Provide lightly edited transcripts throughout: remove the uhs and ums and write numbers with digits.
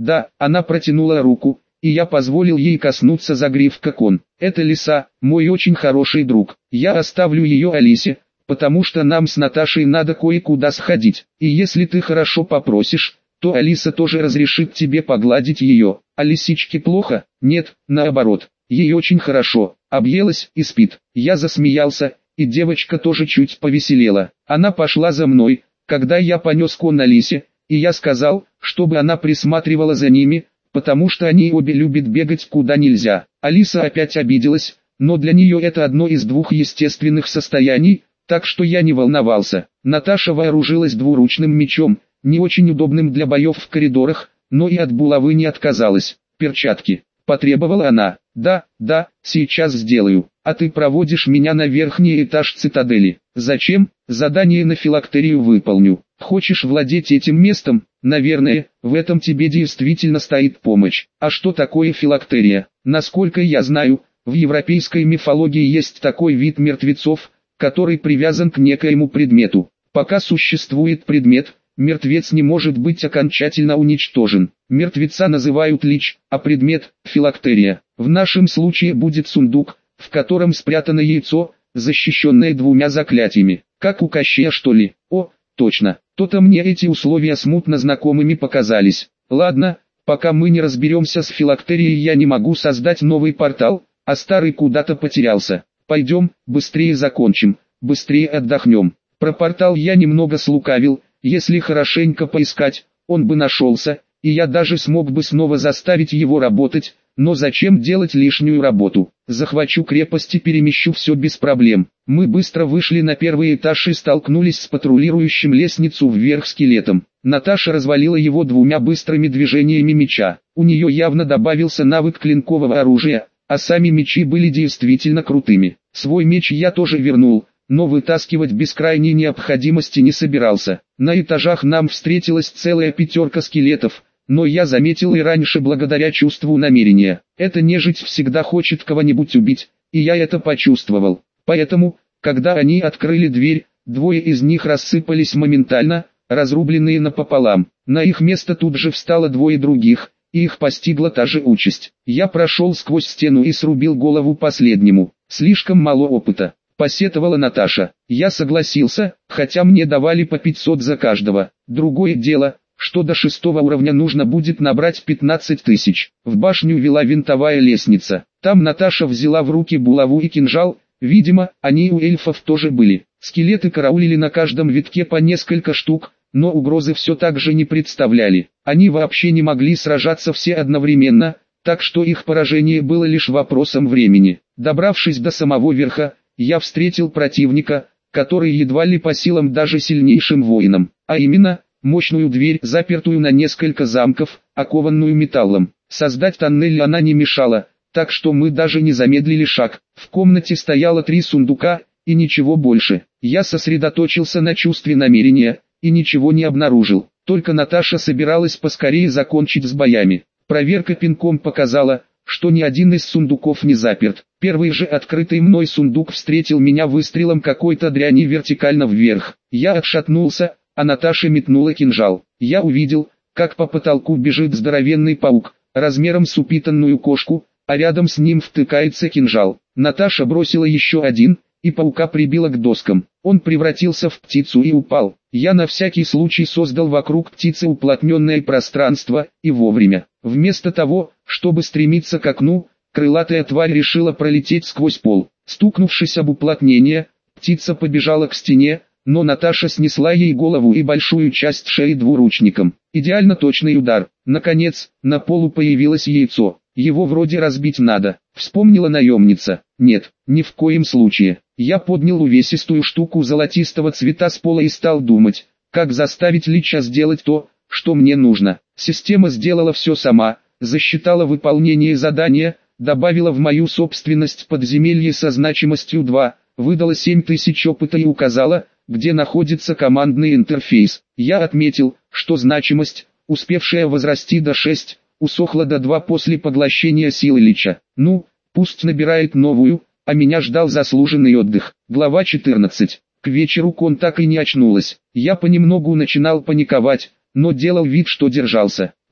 Да, она протянула руку, и я позволил ей коснуться загривка кон. Это Лиса, мой очень хороший друг. Я оставлю ее Алисе, потому что нам с Наташей надо кое-куда сходить. И если ты хорошо попросишь, то Алиса тоже разрешит тебе погладить ее. А лисичке плохо? Нет, наоборот. Ей очень хорошо, объелась и спит. Я засмеялся, и девочка тоже чуть повеселела. Она пошла за мной, когда я понес кон Алисе, и я сказал, чтобы она присматривала за ними, потому что они обе любят бегать куда нельзя. Алиса опять обиделась, но для нее это одно из двух естественных состояний, так что я не волновался. Наташа вооружилась двуручным мечом, не очень удобным для боев в коридорах, но и от булавы не отказалась. «Перчатки», — потребовала она. «Да, сейчас сделаю. А ты проводишь меня на верхний этаж цитадели». «Зачем? Задание на филактерию выполню. Хочешь владеть этим местом? Наверное, в этом тебе действительно стоит помощь. А что такое филактерия? Насколько я знаю, в европейской мифологии есть такой вид мертвецов, который привязан к некоему предмету. Пока существует предмет, мертвец не может быть окончательно уничтожен. Мертвеца называют лич, а предмет – филактерия. В нашем случае будет сундук, в котором спрятано яйцо, защищенное двумя заклятиями. Как у Кощея, что ли? О, точно. То-то мне эти условия смутно знакомыми показались. Ладно, пока мы не разберемся с филактерией, я не могу создать новый портал, а старый куда-то потерялся. Пойдем, быстрее закончим, быстрее отдохнем. Про портал я немного слукавил, если хорошенько поискать, он бы нашелся, и я даже смог бы снова заставить его работать, но зачем делать лишнюю работу? Захвачу крепость и перемещу все без проблем. Мы быстро вышли на первый этаж и столкнулись с патрулирующим лестницу вверх скелетом. Наташа развалила его двумя быстрыми движениями меча. У нее явно добавился навык клинкового оружия, а сами мечи были действительно крутыми. Свой меч я тоже вернул, но вытаскивать без крайней необходимости не собирался. На этажах нам встретилась целая пятерка скелетов, но я заметил и раньше благодаря чувству намерения. Эта нежить всегда хочет кого-нибудь убить, и я это почувствовал. Поэтому, когда они открыли дверь, двое из них рассыпались моментально, разрубленные напополам. На их место тут же встало двое других, и их постигла та же участь. Я прошел сквозь стену и срубил голову последнему. Слишком мало опыта, посетовала Наташа. Я согласился, хотя мне давали по 500 за каждого. Другое дело, что до 6-го уровня нужно будет набрать 15 тысяч. В башню вела винтовая лестница. Там Наташа взяла в руки булаву и кинжал, видимо, они у эльфов тоже были. Скелеты караулили на каждом витке по несколько штук, но угрозы все так же не представляли. Они вообще не могли сражаться все одновременно, так что их поражение было лишь вопросом времени. Добравшись до самого верха, я встретил противника, который едва ли по силам даже сильнейшим воинам, а именно, мощную дверь, запертую на несколько замков, окованную металлом. Создать тоннель она не мешала, так что мы даже не замедлили шаг. В комнате стояло 3 сундука, и ничего больше. Я сосредоточился на чувстве намерения, и ничего не обнаружил. Только Наташа собиралась поскорее закончить с боями. Проверка пинком показала, что ни один из сундуков не заперт. Первый же открытый мной сундук встретил меня выстрелом какой-то дряни вертикально вверх. Я отшатнулся, а Наташа метнула кинжал. Я увидел, как по потолку бежит здоровенный паук, размером с упитанную кошку, а рядом с ним втыкается кинжал. Наташа бросила еще один, и паука прибила к доскам. Он превратился в птицу и упал. Я на всякий случай создал вокруг птицы уплотненное пространство, и вовремя. Вместо того, чтобы стремиться к окну, крылатая тварь решила пролететь сквозь пол. Стукнувшись об уплотнение, птица побежала к стене, но Наташа снесла ей голову и большую часть шеи двуручником. Идеально точный удар. Наконец, на полу появилось яйцо. Его вроде разбить надо, вспомнила наемница. Нет, ни в коем случае. Я поднял увесистую штуку золотистого цвета с пола и стал думать, как заставить лича сделать то, что мне нужно. Система сделала все сама, засчитала выполнение задания, добавила в мою собственность подземелье со значимостью 2, выдала 7000 опыта и указала, где находится командный интерфейс. Я отметил, что значимость, успевшая возрасти до 6, усохла до 2 после поглощения силы лича. Ну, пусть набирает новую, а меня ждал заслуженный отдых. Глава 14. К вечеру Кон так и не очнулась. Я понемногу начинал паниковать, но делал вид, что держался.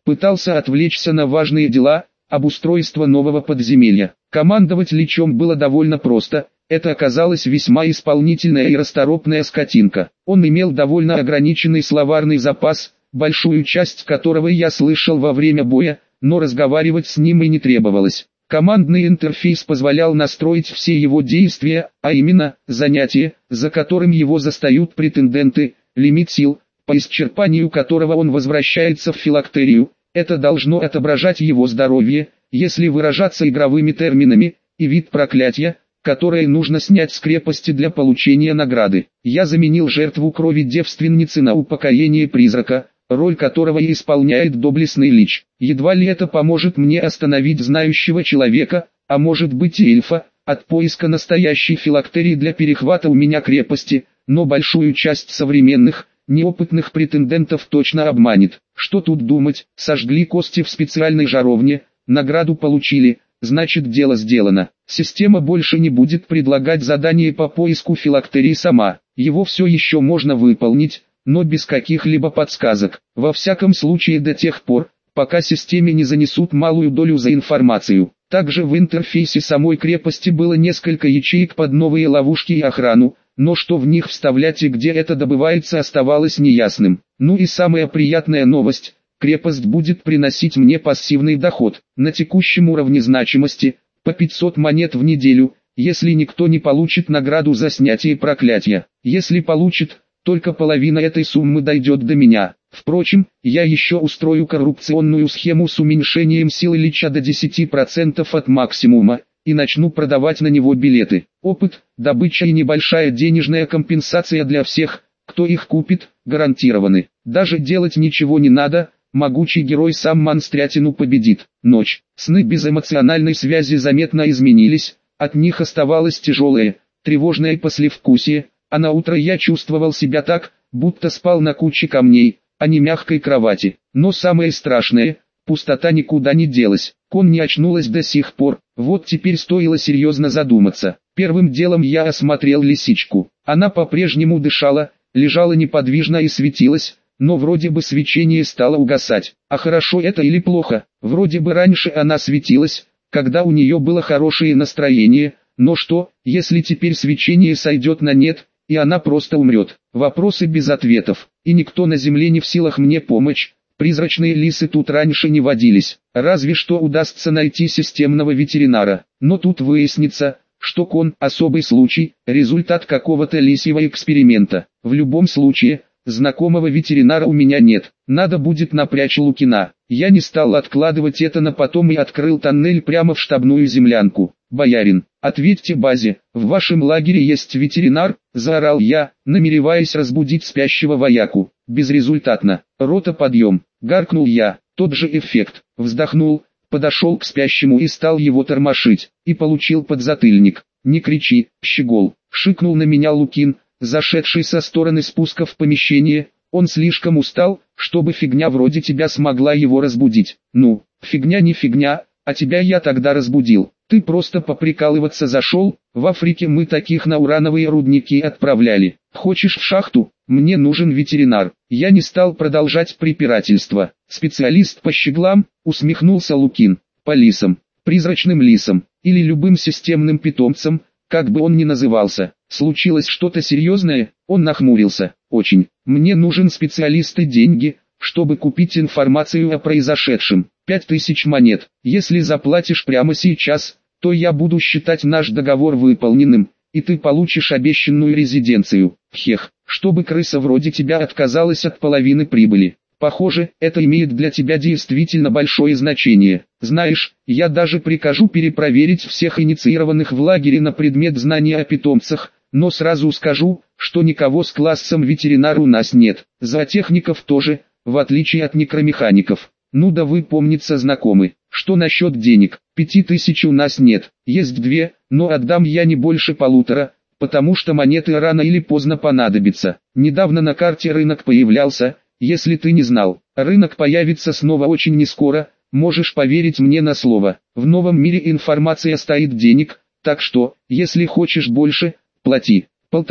Пытался отвлечься на важные дела, обустройство нового подземелья. Командовать Личом было довольно просто, это оказалась весьма исполнительная и расторопная скотинка. Он имел довольно ограниченный словарный запас, большую часть которого я слышал во время боя, но разговаривать с ним и не требовалось. Командный интерфейс позволял настроить все его действия, а именно, занятие, за которым его застают претенденты, лимит сил, по исчерпанию которого он возвращается в филактерию. Это должно отображать его здоровье, если выражаться игровыми терминами, и вид проклятия, которое нужно снять с крепости для получения награды. Я заменил жертву крови девственницы на упокоение призрака, роль которого и исполняет доблестный лич. Едва ли это поможет мне остановить знающего человека, а может быть и эльфа, от поиска настоящей филактерии для перехвата у меня крепости, но большую часть современных, неопытных претендентов точно обманет. Что тут думать, сожгли кости в специальной жаровне, награду получили, значит дело сделано. Система больше не будет предлагать задание по поиску филактерии сама, его все еще можно выполнить, но без каких-либо подсказок. Во всяком случае до тех пор, пока системе не занесут малую долю за информацию. Также в интерфейсе самой крепости было несколько ячеек под новые ловушки и охрану, но что в них вставлять и где это добывается оставалось неясным. Ну и самая приятная новость, крепость будет приносить мне пассивный доход, на текущем уровне значимости, по 500 монет в неделю, если никто не получит награду за снятие проклятия. Если получит, только половина этой суммы дойдет до меня. Впрочем, я еще устрою коррупционную схему с уменьшением силы лича до 10% от максимума, и начну продавать на него билеты. Опыт, добыча и небольшая денежная компенсация для всех, кто их купит, гарантированы. Даже делать ничего не надо, могучий герой сам монстрятину победит. Ночь. Сны без эмоциональной связи заметно изменились, от них оставалось тяжелое, тревожное послевкусие, а на утро я чувствовал себя так, будто спал на куче камней, а не мягкой кровати. Но самое страшное, пустота никуда не делась. Кон не очнулась до сих пор, вот теперь стоило серьезно задуматься. Первым делом я осмотрел лисичку. Она по-прежнему дышала, лежала неподвижно и светилась, но вроде бы свечение стало угасать. А хорошо это или плохо? Вроде бы раньше она светилась, когда у нее было хорошее настроение, но что, если теперь свечение сойдет на нет, и она просто умрет? Вопросы без ответов, и никто на земле не в силах мне помочь. Призрачные лисы тут раньше не водились, разве что удастся найти системного ветеринара. Но тут выяснится, что Кон – особый случай, результат какого-то лисьего эксперимента. В любом случае, знакомого ветеринара у меня нет, надо будет напрячь Лукина. Я не стал откладывать это на потом и открыл тоннель прямо в штабную землянку. «Боярин, ответьте базе, в вашем лагере есть ветеринар?» – заорал я, намереваясь разбудить спящего вояку. Безрезультатно. «Рота, подъем!» – гаркнул я. Тот же эффект. Вздохнул, подошел к спящему и стал его тормошить, и получил подзатыльник. «Не кричи, щегол!» – шикнул на меня Лукин, зашедший со стороны спуска в помещение. «Он слишком устал, чтобы фигня вроде тебя смогла его разбудить». «Ну, фигня не фигня, а тебя я тогда разбудил. Ты просто поприкалываться зашел, в Африке мы таких на урановые рудники отправляли. Хочешь в шахту? Мне нужен ветеринар». Я не стал продолжать препирательство. «Специалист по щеглам», усмехнулся Лукин, «по лисам, призрачным лисам, или любым системным питомцам, как бы он ни назывался. Случилось что-то серьезное?» Он нахмурился. «Очень. Мне нужен специалист и деньги, чтобы купить информацию о произошедшем. 5000 монет. Если заплатишь прямо сейчас, то я буду считать наш договор выполненным, и ты получишь обещанную резиденцию. Хех, чтобы крыса вроде тебя отказалась от половины прибыли. Похоже, это имеет для тебя действительно большое значение. Знаешь, я даже прикажу перепроверить всех инициированных в лагере на предмет знания о питомцах, но сразу скажу, что никого с классом ветеринар у нас нет. Зоотехников тоже, в отличие от некромехаников. Ну да вы, помнится, знакомы. Что насчет денег? 5000 у нас нет, есть 2, но отдам я не больше 1,5, потому что монеты рано или поздно понадобятся. Недавно на карте рынок появлялся, если ты не знал. Рынок появится снова очень нескоро, можешь поверить мне на слово. В новом мире информация стоит денег, так что, если хочешь больше, плати.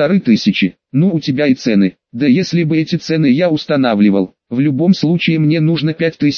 1500. Ну у тебя и цены. Да если бы эти цены я устанавливал. В любом случае мне нужно 5000,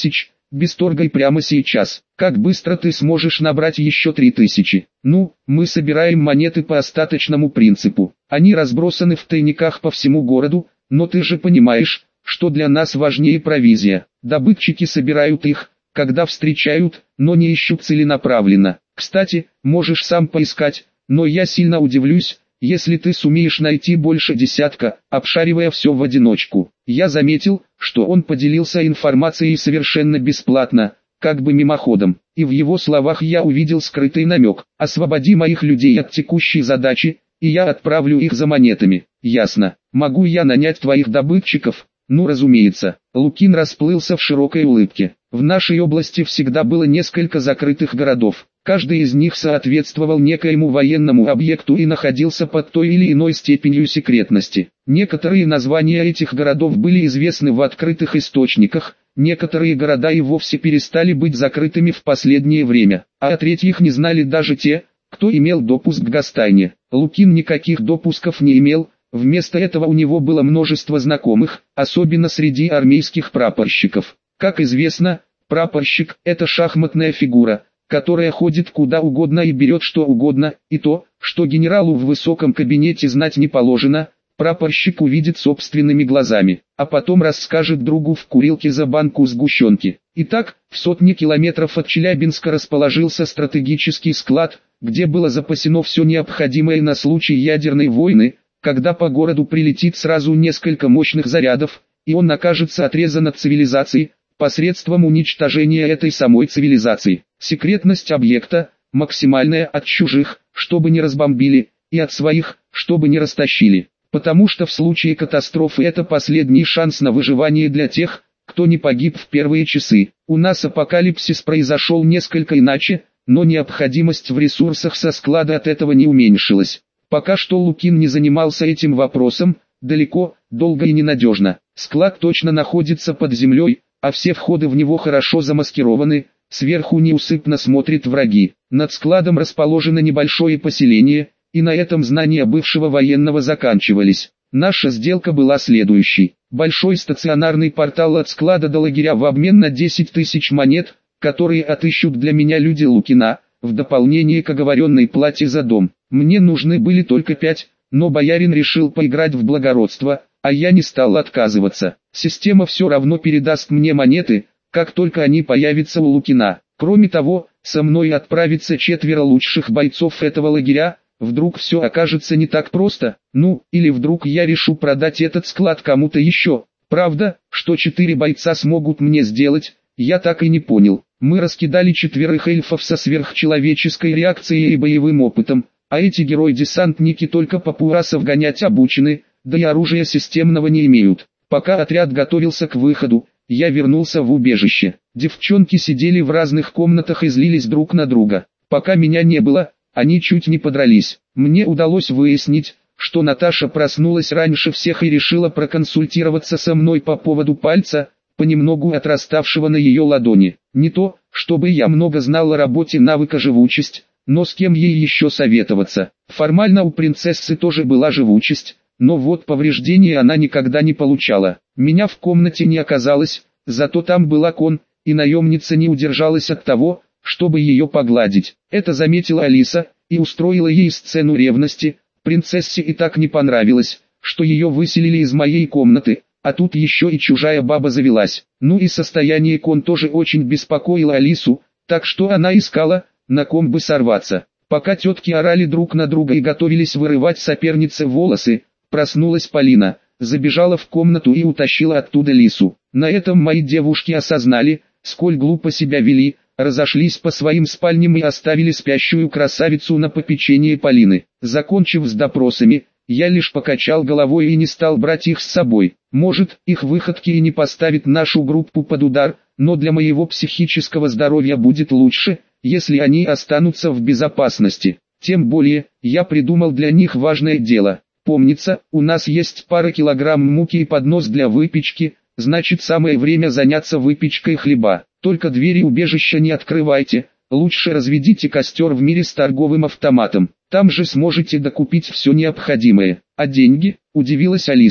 без торга и прямо сейчас. Как быстро ты сможешь набрать еще 3000? Ну, мы собираем монеты по остаточному принципу. Они разбросаны в тайниках по всему городу, но ты же понимаешь, что для нас важнее провизия. Добытчики собирают их, когда встречают, но не ищут целенаправленно. Кстати, можешь сам поискать, но я сильно удивлюсь, если ты сумеешь найти больше десятка, обшаривая все в одиночку. Я заметил, что он поделился информацией совершенно бесплатно, как бы мимоходом, и в его словах я увидел скрытый намек: «Освободи моих людей от текущей задачи, и я отправлю их за монетами». Ясно. Могу я нанять твоих добытчиков? Ну разумеется. Лукин расплылся в широкой улыбке. В нашей области всегда было несколько закрытых городов. Каждый из них соответствовал некоему военному объекту и находился под той или иной степенью секретности. Некоторые названия этих городов были известны в открытых источниках, некоторые города и вовсе перестали быть закрытыми в последнее время, а о третьих не знали даже те, кто имел допуск к гостайне. Лукин никаких допусков не имел, вместо этого у него было множество знакомых, особенно среди армейских прапорщиков. Как известно, прапорщик – это шахматная фигура, которая ходит куда угодно и берет что угодно, и то, что генералу в высоком кабинете знать не положено, прапорщик увидит собственными глазами, а потом расскажет другу в курилке за банку сгущенки. Итак, в сотне километров от Челябинска расположился стратегический склад, где было запасено все необходимое на случай ядерной войны, когда по городу прилетит сразу несколько мощных зарядов, и он окажется отрезан от цивилизации, посредством уничтожения этой самой цивилизации. Секретность объекта, максимальная от чужих, чтобы не разбомбили, и от своих, чтобы не растащили. Потому что в случае катастрофы это последний шанс на выживание для тех, кто не погиб в первые часы. У нас апокалипсис произошел несколько иначе, но необходимость в ресурсах со склада от этого не уменьшилась. Пока что Лукин не занимался этим вопросом, далеко, долго и ненадежно. Склад точно находится под землей, а все входы в него хорошо замаскированы, сверху неусыпно смотрят враги. Над складом расположено небольшое поселение, и на этом знания бывшего военного заканчивались. Наша сделка была следующей: большой стационарный портал от склада до лагеря в обмен на 10 тысяч монет, которые отыщут для меня люди Лукина, в дополнение к оговоренной плате за дом. Мне нужны были только 5, но боярин решил поиграть в благородство, а я не стал отказываться. Система все равно передаст мне монеты, как только они появятся у Лукина. Кроме того, со мной отправится 4 лучших бойцов этого лагеря. Вдруг все окажется не так просто, ну, или вдруг я решу продать этот склад кому-то еще. Правда, что 4 бойца смогут мне сделать, я так и не понял. Мы раскидали 4 эльфов со сверхчеловеческой реакцией и боевым опытом, а эти герои-десантники только папуасов гонять обучены, да и оружия системного не имеют. Пока отряд готовился к выходу, я вернулся в убежище. Девчонки сидели в разных комнатах и злились друг на друга. Пока меня не было, они чуть не подрались. Мне удалось выяснить, что Наташа проснулась раньше всех и решила проконсультироваться со мной по поводу пальца, понемногу отраставшего на ее ладони. Не то, чтобы я много знал о работе навыка живучесть, но с кем ей еще советоваться. Формально у принцессы тоже была живучесть, но вот повреждения она никогда не получала. Меня в комнате не оказалось, зато там была Кон, и наемница не удержалась от того, чтобы ее погладить. Это заметила Алиса, и устроила ей сцену ревности. Принцессе и так не понравилось, что ее выселили из моей комнаты, а тут еще и чужая баба завелась. Ну и состояние Кон тоже очень беспокоило Алису, так что она искала, на ком бы сорваться. Пока тетки орали друг на друга и готовились вырывать сопернице волосы, проснулась Полина, забежала в комнату и утащила оттуда Лису. На этом мои девушки осознали, сколь глупо себя вели, разошлись по своим спальням и оставили спящую красавицу на попечение Полины. Закончив с допросами, я лишь покачал головой и не стал брать их с собой. Может, их выходки и не поставят нашу группу под удар, но для моего психического здоровья будет лучше, если они останутся в безопасности. Тем более, я придумал для них важное дело. Помнится, у нас есть пара килограмм муки и поднос для выпечки, значит самое время заняться выпечкой хлеба. Только двери убежища не открывайте, лучше разведите костер в мире с торговым автоматом. Там же сможете докупить все необходимое. А деньги? Удивилась Алиса.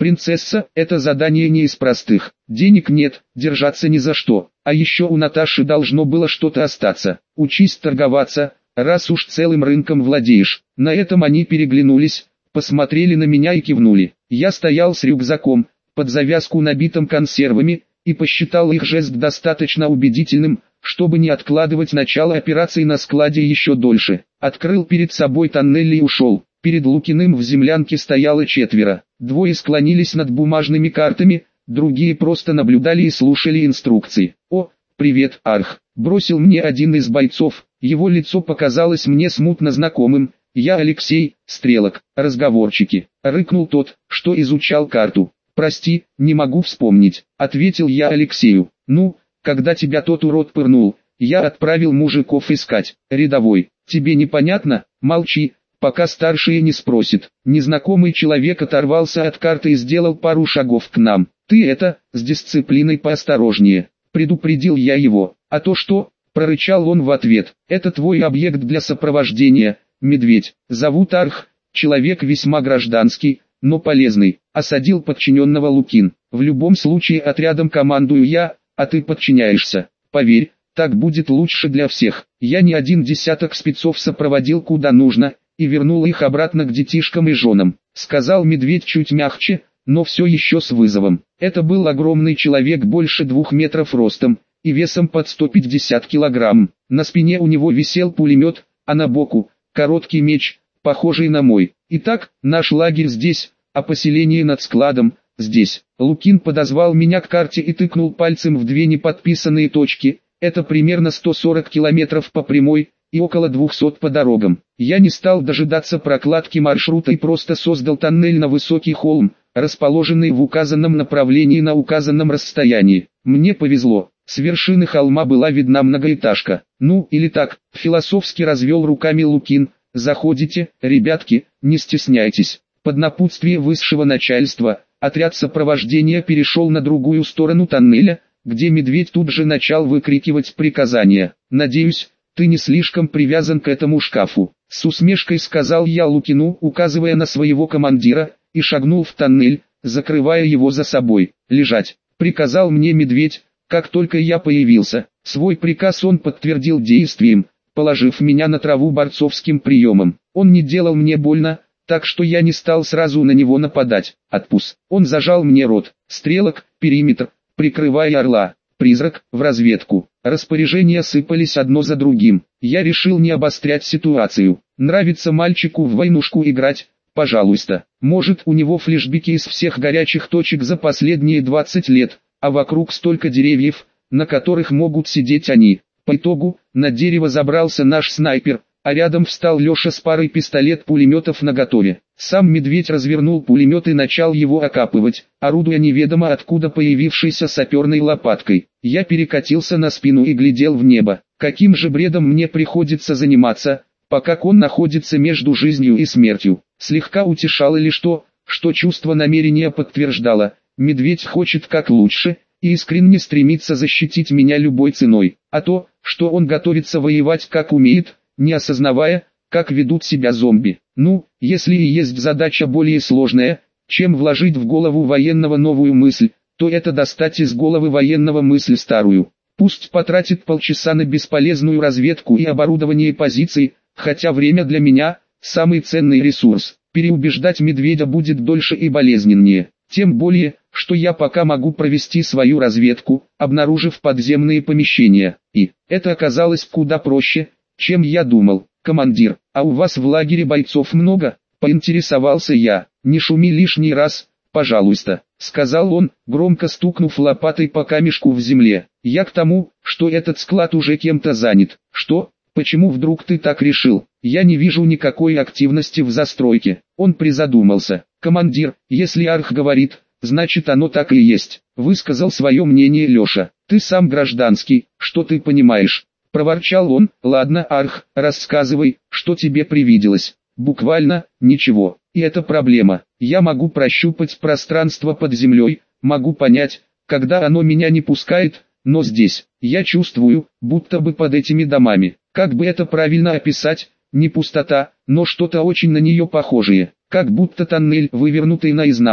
Принцесса, это задание не из простых. Денег нет, держаться ни за что. А еще у Наташи должно было что-то остаться. Учись торговаться, раз уж целым рынком владеешь. На этом они переглянулись, посмотрели на меня и кивнули. Я стоял с рюкзаком, под завязку набитым консервами, и посчитал их жест достаточно убедительным, чтобы не откладывать начало операции на складе еще дольше. Открыл перед собой тоннель и ушел. Перед Лукиным в землянке стояло 4. 2 склонились над бумажными картами, другие просто наблюдали и слушали инструкции. «О, привет, Арх!» — бросил мне один из бойцов, его лицо показалось мне смутно знакомым. «Я Алексей, стрелок, разговорчики», — рыкнул тот, что изучал карту. «Прости, не могу вспомнить», — ответил я Алексею. «Ну, когда тебя тот урод пырнул, я отправил мужиков искать. Рядовой, тебе непонятно? Молчи, пока старшие не спросят». Незнакомый человек оторвался от карты и сделал пару шагов к нам. «Ты это, с дисциплиной поосторожнее», — предупредил я его. «А то что?» — прорычал он в ответ. «Это твой объект для сопровождения, медведь. Зовут Арх, человек весьма гражданский, но полезный», — осадил подчиненного Лукин. «В любом случае отрядом командую я, а ты подчиняешься. Поверь, так будет лучше для всех». Я не один десяток спецов сопроводил куда нужно, и вернул их обратно к детишкам и женам, сказал медведь чуть мягче, но все еще с вызовом. Это был огромный человек больше 2 метров ростом, и весом под 150 килограмм. На спине у него висел пулемет, а на боку — короткий меч, похожий на мой. «Итак, наш лагерь здесь, а поселение над складом — здесь». Лукин подозвал меня к карте и тыкнул пальцем в 2 неподписанные точки. Это примерно 140 километров по прямой, и около 200 по дорогам. Я не стал дожидаться прокладки маршрута и просто создал тоннель на высокий холм, расположенный в указанном направлении на указанном расстоянии. Мне повезло, с вершины холма была видна многоэтажка. «Ну, или так», — философски развел руками Лукин. «Заходите, ребятки, не стесняйтесь». Под напутствие высшего начальства, отряд сопровождения перешел на другую сторону тоннеля, где медведь тут же начал выкрикивать приказания. «Надеюсь, ты не слишком привязан к этому шкафу», — с усмешкой сказал я Лукину, указывая на своего командира, и шагнул в тоннель, закрывая его за собой. «Лежать», — приказал мне медведь, как только я появился. Свой приказ он подтвердил действием, положив меня на траву борцовским приемом. Он не делал мне больно, так что я не стал сразу на него нападать. «Отпуск». Он зажал мне рот. «Стрелок, периметр, прикрывай орла». «Призрак, в разведку». Распоряжения сыпались одно за другим. Я решил не обострять ситуацию. Нравится мальчику в войнушку играть? Пожалуйста. Может, у него флешбеки из всех горячих точек за последние 20 лет, а вокруг столько деревьев, на которых могут сидеть они. По итогу, на дерево забрался наш снайпер, а рядом встал Леша с парой пистолет-пулеметов наготове. Сам медведь развернул пулемет и начал его окапывать, орудуя неведомо откуда появившейся саперной лопаткой. Я перекатился на спину и глядел в небо. Каким же бредом мне приходится заниматься, пока он находится между жизнью и смертью. Слегка утешало лишь то, что чувство намерения подтверждало. Медведь хочет как лучше, и искренне стремится защитить меня любой ценой. А то, что он готовится воевать как умеет, не осознавая, как ведут себя зомби. Ну, если и есть задача более сложная, чем вложить в голову военного новую мысль, то это достать из головы военного мысль старую. Пусть потратит полчаса на бесполезную разведку и оборудование позиций, хотя время для меня – самый ценный ресурс. Переубеждать медведя будет дольше и болезненнее. Тем более, что я пока могу провести свою разведку, обнаружив подземные помещения. И это оказалось куда проще, чем я думал. «Командир, а у вас в лагере бойцов много?» – поинтересовался я. «Не шуми лишний раз, пожалуйста», – сказал он, громко стукнув лопатой по камешку в земле. «Я к тому, что этот склад уже кем-то занят». «Что? Почему вдруг ты так решил? Я не вижу никакой активности в застройке». Он призадумался. «Командир, если Арх говорит, значит оно так и есть», – высказал свое мнение Леша. «Ты сам гражданский, что ты понимаешь?» — проворчал он. «Ладно, Арх, рассказывай, что тебе привиделось». «Буквально, ничего, и это проблема. Я могу прощупать пространство под землей, могу понять, когда оно меня не пускает, но здесь, я чувствую, будто бы под этими домами. Как бы это правильно описать, не пустота, но что-то очень на нее похожее, как будто тоннель, вывернутый наизнанку.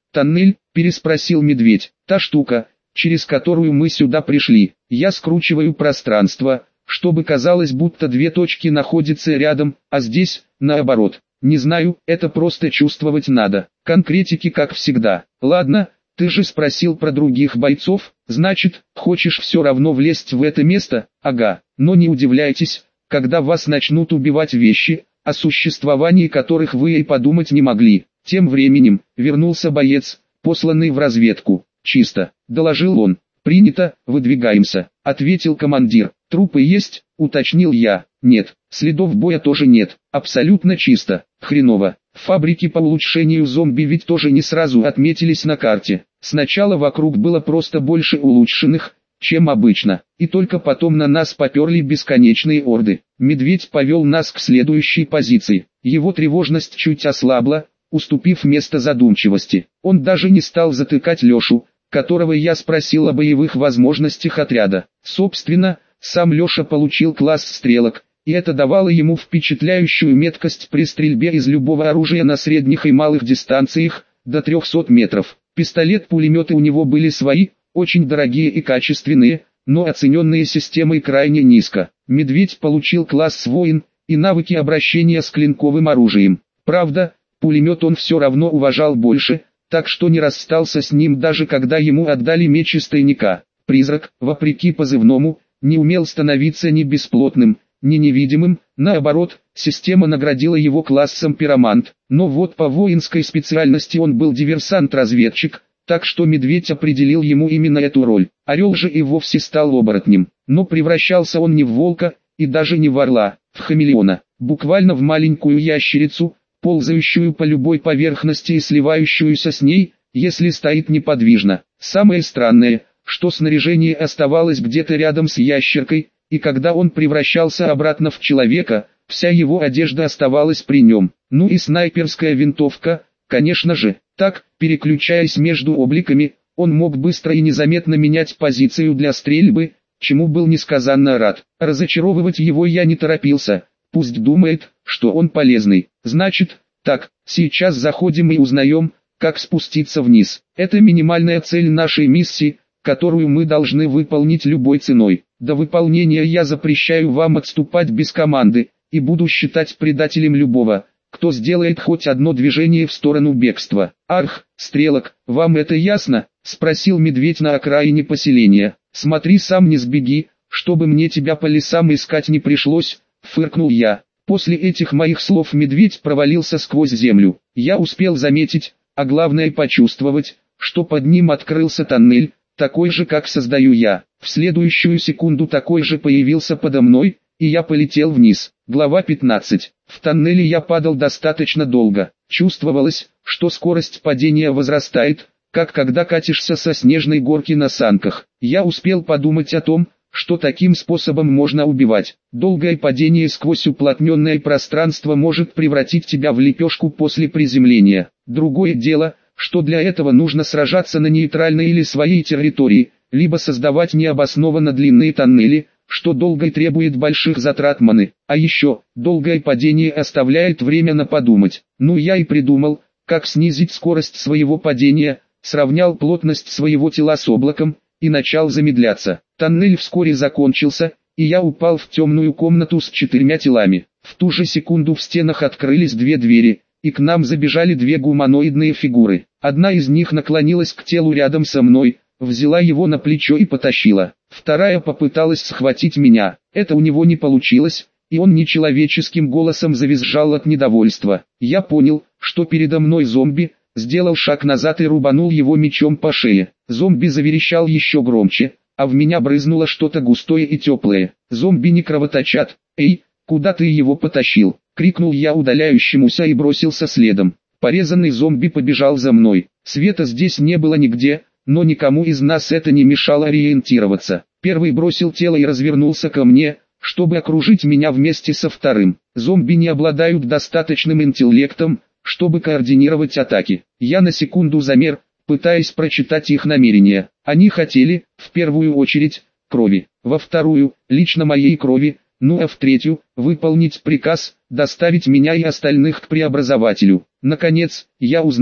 «Тоннель?» – переспросил медведь. «Та штука, через которую мы сюда пришли. Я скручиваю пространство, чтобы казалось, будто две точки находятся рядом, а здесь, наоборот. Не знаю, это просто чувствовать надо. Конкретики как всегда. Ладно, ты же спросил про других бойцов, значит, хочешь все равно влезть в это место? Ага, но не удивляйтесь, когда вас начнут убивать вещи, о существовании которых вы и подумать не могли». Тем временем, вернулся боец, посланный в разведку. «Чисто», — доложил он. «Принято, выдвигаемся», — ответил командир. «Трупы есть?» — уточнил я. «Нет, следов боя тоже нет, абсолютно чисто». «Хреново. Фабрики по улучшению зомби ведь тоже не сразу отметились на карте. Сначала вокруг было просто больше улучшенных, чем обычно, и только потом на нас поперли бесконечные орды». Медведь повел нас к следующей позиции. Его тревожность чуть ослабла, уступив место задумчивости. Он даже не стал затыкать Лешу, которого я спросил о боевых возможностях отряда. Собственно, сам Леша получил класс стрелок, и это давало ему впечатляющую меткость при стрельбе из любого оружия на средних и малых дистанциях, до 300 метров. Пистолет-пулеметы у него были свои, очень дорогие и качественные, но оцененные системой крайне низко. Медведь получил класс воин и навыки обращения с клинковым оружием. Правда, пулемет он все равно уважал больше, так что не расстался с ним даже когда ему отдали меч из тайника. Призрак, вопреки позывному, не умел становиться ни бесплотным, ни невидимым, наоборот, система наградила его классом пиромант, но вот по воинской специальности он был диверсант-разведчик, так что медведь определил ему именно эту роль. Орел же и вовсе стал оборотнем, но превращался он не в волка, и даже не в орла, в хамелеона, буквально в маленькую ящерицу, ползающую по любой поверхности и сливающуюся с ней, если стоит неподвижно. Самое странное, что снаряжение оставалось где-то рядом с ящеркой, и когда он превращался обратно в человека, вся его одежда оставалась при нем. Ну и снайперская винтовка, конечно же. Так, переключаясь между обликами, он мог быстро и незаметно менять позицию для стрельбы, чему был несказанно рад. Разочаровывать его я не торопился. Пусть думает, что он полезный. Значит, так, сейчас заходим и узнаем, как спуститься вниз. Это минимальная цель нашей миссии, которую мы должны выполнить любой ценой. До выполнения я запрещаю вам отступать без команды, и буду считать предателем любого, кто сделает хоть одно движение в сторону бегства. «Арх, стрелок, вам это ясно?» — спросил медведь на окраине поселения. «Смотри сам не сбеги, чтобы мне тебя по лесам искать не пришлось», — фыркнул я. После этих моих слов медведь провалился сквозь землю. Я успел заметить, а главное почувствовать, что под ним открылся тоннель, такой же как создаю я. В следующую секунду такой же появился подо мной, и я полетел вниз. Глава 15. В тоннеле я падал достаточно долго. Чувствовалось, что скорость падения возрастает, как когда катишься со снежной горки на санках. Я успел подумать о том, что таким способом можно убивать. Долгое падение сквозь уплотненное пространство может превратить тебя в лепешку после приземления. Другое дело, что для этого нужно сражаться на нейтральной или своей территории, либо создавать необоснованно длинные тоннели, что долго и требует больших затрат маны. А еще, долгое падение оставляет время на подумать. Ну я и придумал, как снизить скорость своего падения, сравнял плотность своего тела с облаком, и начал замедляться. Тоннель вскоре закончился, и я упал в темную комнату с 4 телами. В ту же секунду в стенах открылись 2 двери, и к нам забежали 2 гуманоидные фигуры. Одна из них наклонилась к телу рядом со мной, взяла его на плечо и потащила. Вторая попыталась схватить меня. Это у него не получилось, и он нечеловеческим голосом завизжал от недовольства. Я понял, что передо мной зомби, сделал шаг назад и рубанул его мечом по шее. Зомби заверещал еще громче, а в меня брызнуло что-то густое и теплое. Зомби не кровоточат. «Эй, куда ты его потащил?» — крикнул я удаляющемуся и бросился следом. Порезанный зомби побежал за мной. Света здесь не было нигде, но никому из нас это не мешало ориентироваться. Первый бросил тело и развернулся ко мне, чтобы окружить меня вместе со вторым. Зомби не обладают достаточным интеллектом, чтобы координировать атаки. Я на секунду замер, пытаясь прочитать их намерения. Они хотели, в первую очередь, крови, во вторую, лично моей крови, ну а в третью, выполнить приказ, доставить меня и остальных к преобразователю. Наконец, я узнал,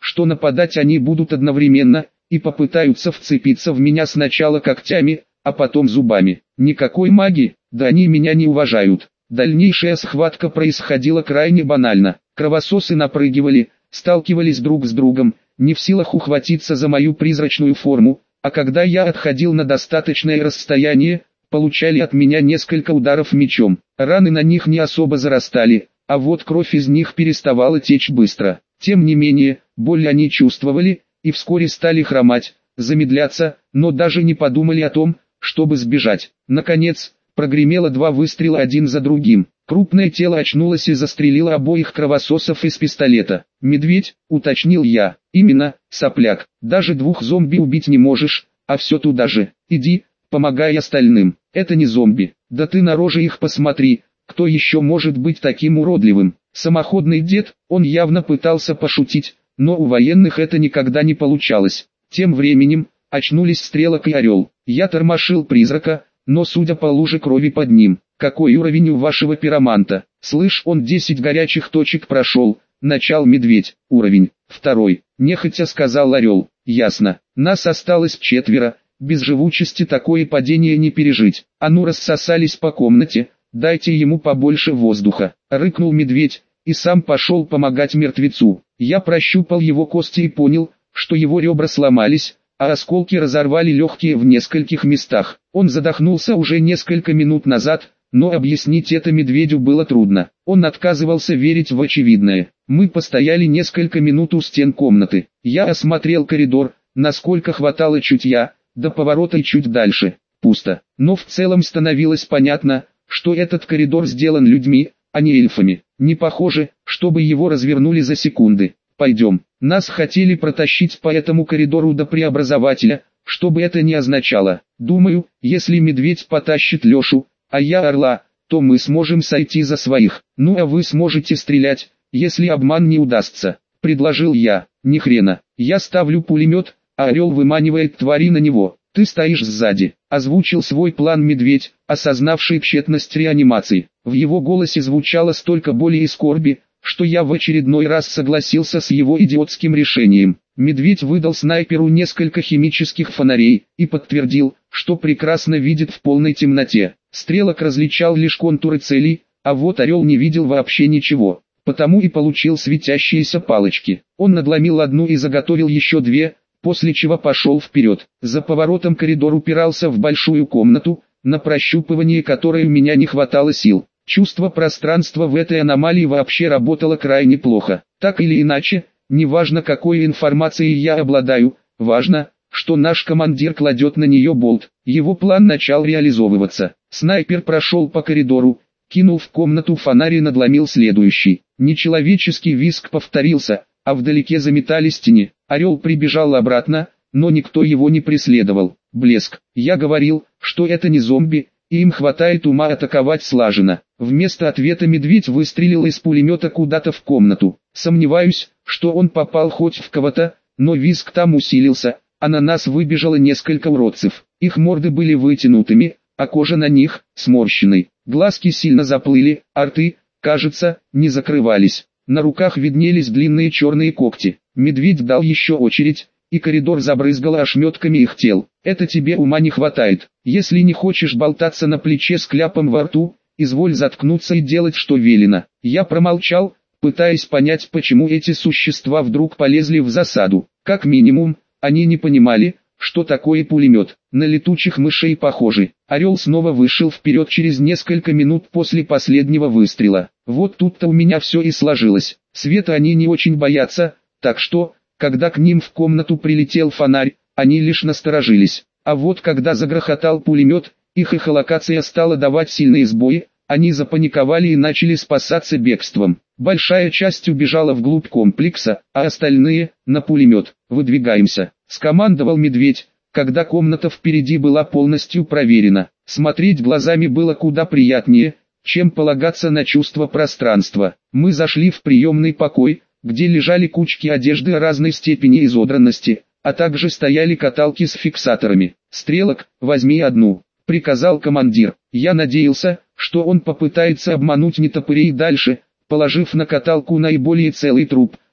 что нападать они будут одновременно, и попытаются вцепиться в меня сначала когтями, а потом зубами. Никакой магии, да они меня не уважают. Дальнейшая схватка происходила крайне банально. Кровососы напрыгивали, сталкивались друг с другом, не в силах ухватиться за мою призрачную форму, а когда я отходил на достаточное расстояние, получали от меня несколько ударов мечом. Раны на них не особо зарастали, а вот кровь из них переставала течь быстро. Тем не менее, боль они чувствовали, и вскоре стали хромать, замедляться, но даже не подумали о том, чтобы сбежать. Наконец, прогремело 2 выстрела один за другим. Крупное тело очнулось и застрелило обоих кровососов из пистолета. «Медведь», — уточнил я. «Именно, сопляк. Даже 2 зомби убить не можешь, а все туда же. Иди, помогай остальным. Это не зомби. Да ты на рожи их посмотри, кто еще может быть таким уродливым?» Самоходный дед, он явно пытался пошутить, но у военных это никогда не получалось. Тем временем, очнулись Стрелок и Орел. Я тормошил призрака, но судя по луже крови под ним, какой уровень у вашего пироманта? Слышь, он 10 горячих точек прошел, начал Медведь, уровень 2, нехотя сказал Орел. Ясно, нас осталось 4, без живучести такое падение не пережить. А ну рассосались по комнате, дайте ему побольше воздуха, рыкнул Медведь, и сам пошел помогать мертвецу. Я прощупал его кости и понял, что его ребра сломались, а осколки разорвали легкие в нескольких местах. Он задохнулся уже несколько минут назад, но объяснить это Медведю было трудно. Он отказывался верить в очевидное. Мы постояли несколько минут у стен комнаты. Я осмотрел коридор, насколько хватало чутья, до поворота и чуть дальше. Пусто. Но в целом становилось понятно, что этот коридор сделан людьми, а не эльфами. Не похоже, чтобы его развернули за секунды. Пойдем. Нас хотели протащить по этому коридору до преобразователя, что бы это ни означало. Думаю, если Медведь потащит Лешу, а я Орла, то мы сможем сойти за своих. Ну а вы сможете стрелять, если обман не удастся, предложил я. Ни хрена. Я ставлю пулемет, а Орел выманивает твари на него. Ты стоишь сзади, озвучил свой план Медведь, осознавший тщетность реанимации. В его голосе звучало столько боли и скорби, что я в очередной раз согласился с его идиотским решением. Медведь выдал снайперу несколько химических фонарей и подтвердил, что прекрасно видит в полной темноте. Стрелок различал лишь контуры целей, а вот Орел не видел вообще ничего, потому и получил светящиеся палочки. Он надломил одну и заготовил еще 2, после чего пошел вперед. За поворотом коридор упирался в большую комнату, на прощупывание которой у меня не хватало сил. Чувство пространства в этой аномалии вообще работало крайне плохо. Так или иначе, неважно какой информацией я обладаю, важно, что наш командир кладет на нее болт. Его план начал реализовываться. Снайпер прошел по коридору, кинул в комнату фонарь и надломил следующий. Нечеловеческий визг повторился, а вдалеке заметались тени. Орел прибежал обратно, но никто его не преследовал. Блеск. Я говорил, что это не зомби, и им хватает ума атаковать слаженно. Вместо ответа Медведь выстрелил из пулемета куда-то в комнату. Сомневаюсь, что он попал хоть в кого-то, но визг там усилился, а на нас выбежало несколько уродцев. Их морды были вытянутыми, а кожа на них сморщенной. Глазки сильно заплыли, а рты, кажется, не закрывались. На руках виднелись длинные черные когти. Медведь дал еще очередь, и коридор забрызгало ошметками их тел. Это тебе ума не хватает. Если не хочешь болтаться на плече с кляпом во рту, изволь заткнуться и делать, что велено. Я промолчал, пытаясь понять, почему эти существа вдруг полезли в засаду. Как минимум, они не понимали, что такое пулемет. На летучих мышей похожи. Орел снова вышел вперед через несколько минут после последнего выстрела. Вот тут-то у меня все и сложилось. Света они не очень боятся, так что, когда к ним в комнату прилетел фонарь, они лишь насторожились. А вот когда загрохотал пулемет, их эхолокация стала давать сильные сбои, они запаниковали и начали спасаться бегством. Большая часть убежала вглубь комплекса, а остальные – на пулемет. «Выдвигаемся», – скомандовал Медведь, когда комната впереди была полностью проверена. Смотреть глазами было куда приятнее, чем полагаться на чувство пространства. Мы зашли в приемный покой, где лежали кучки одежды разной степени изодранности, а также стояли каталки с фиксаторами. «Стрелок, возьми одну», — приказал командир. Я надеялся, что он попытается обмануть нетопырей дальше, положив на каталку наиболее целый труп,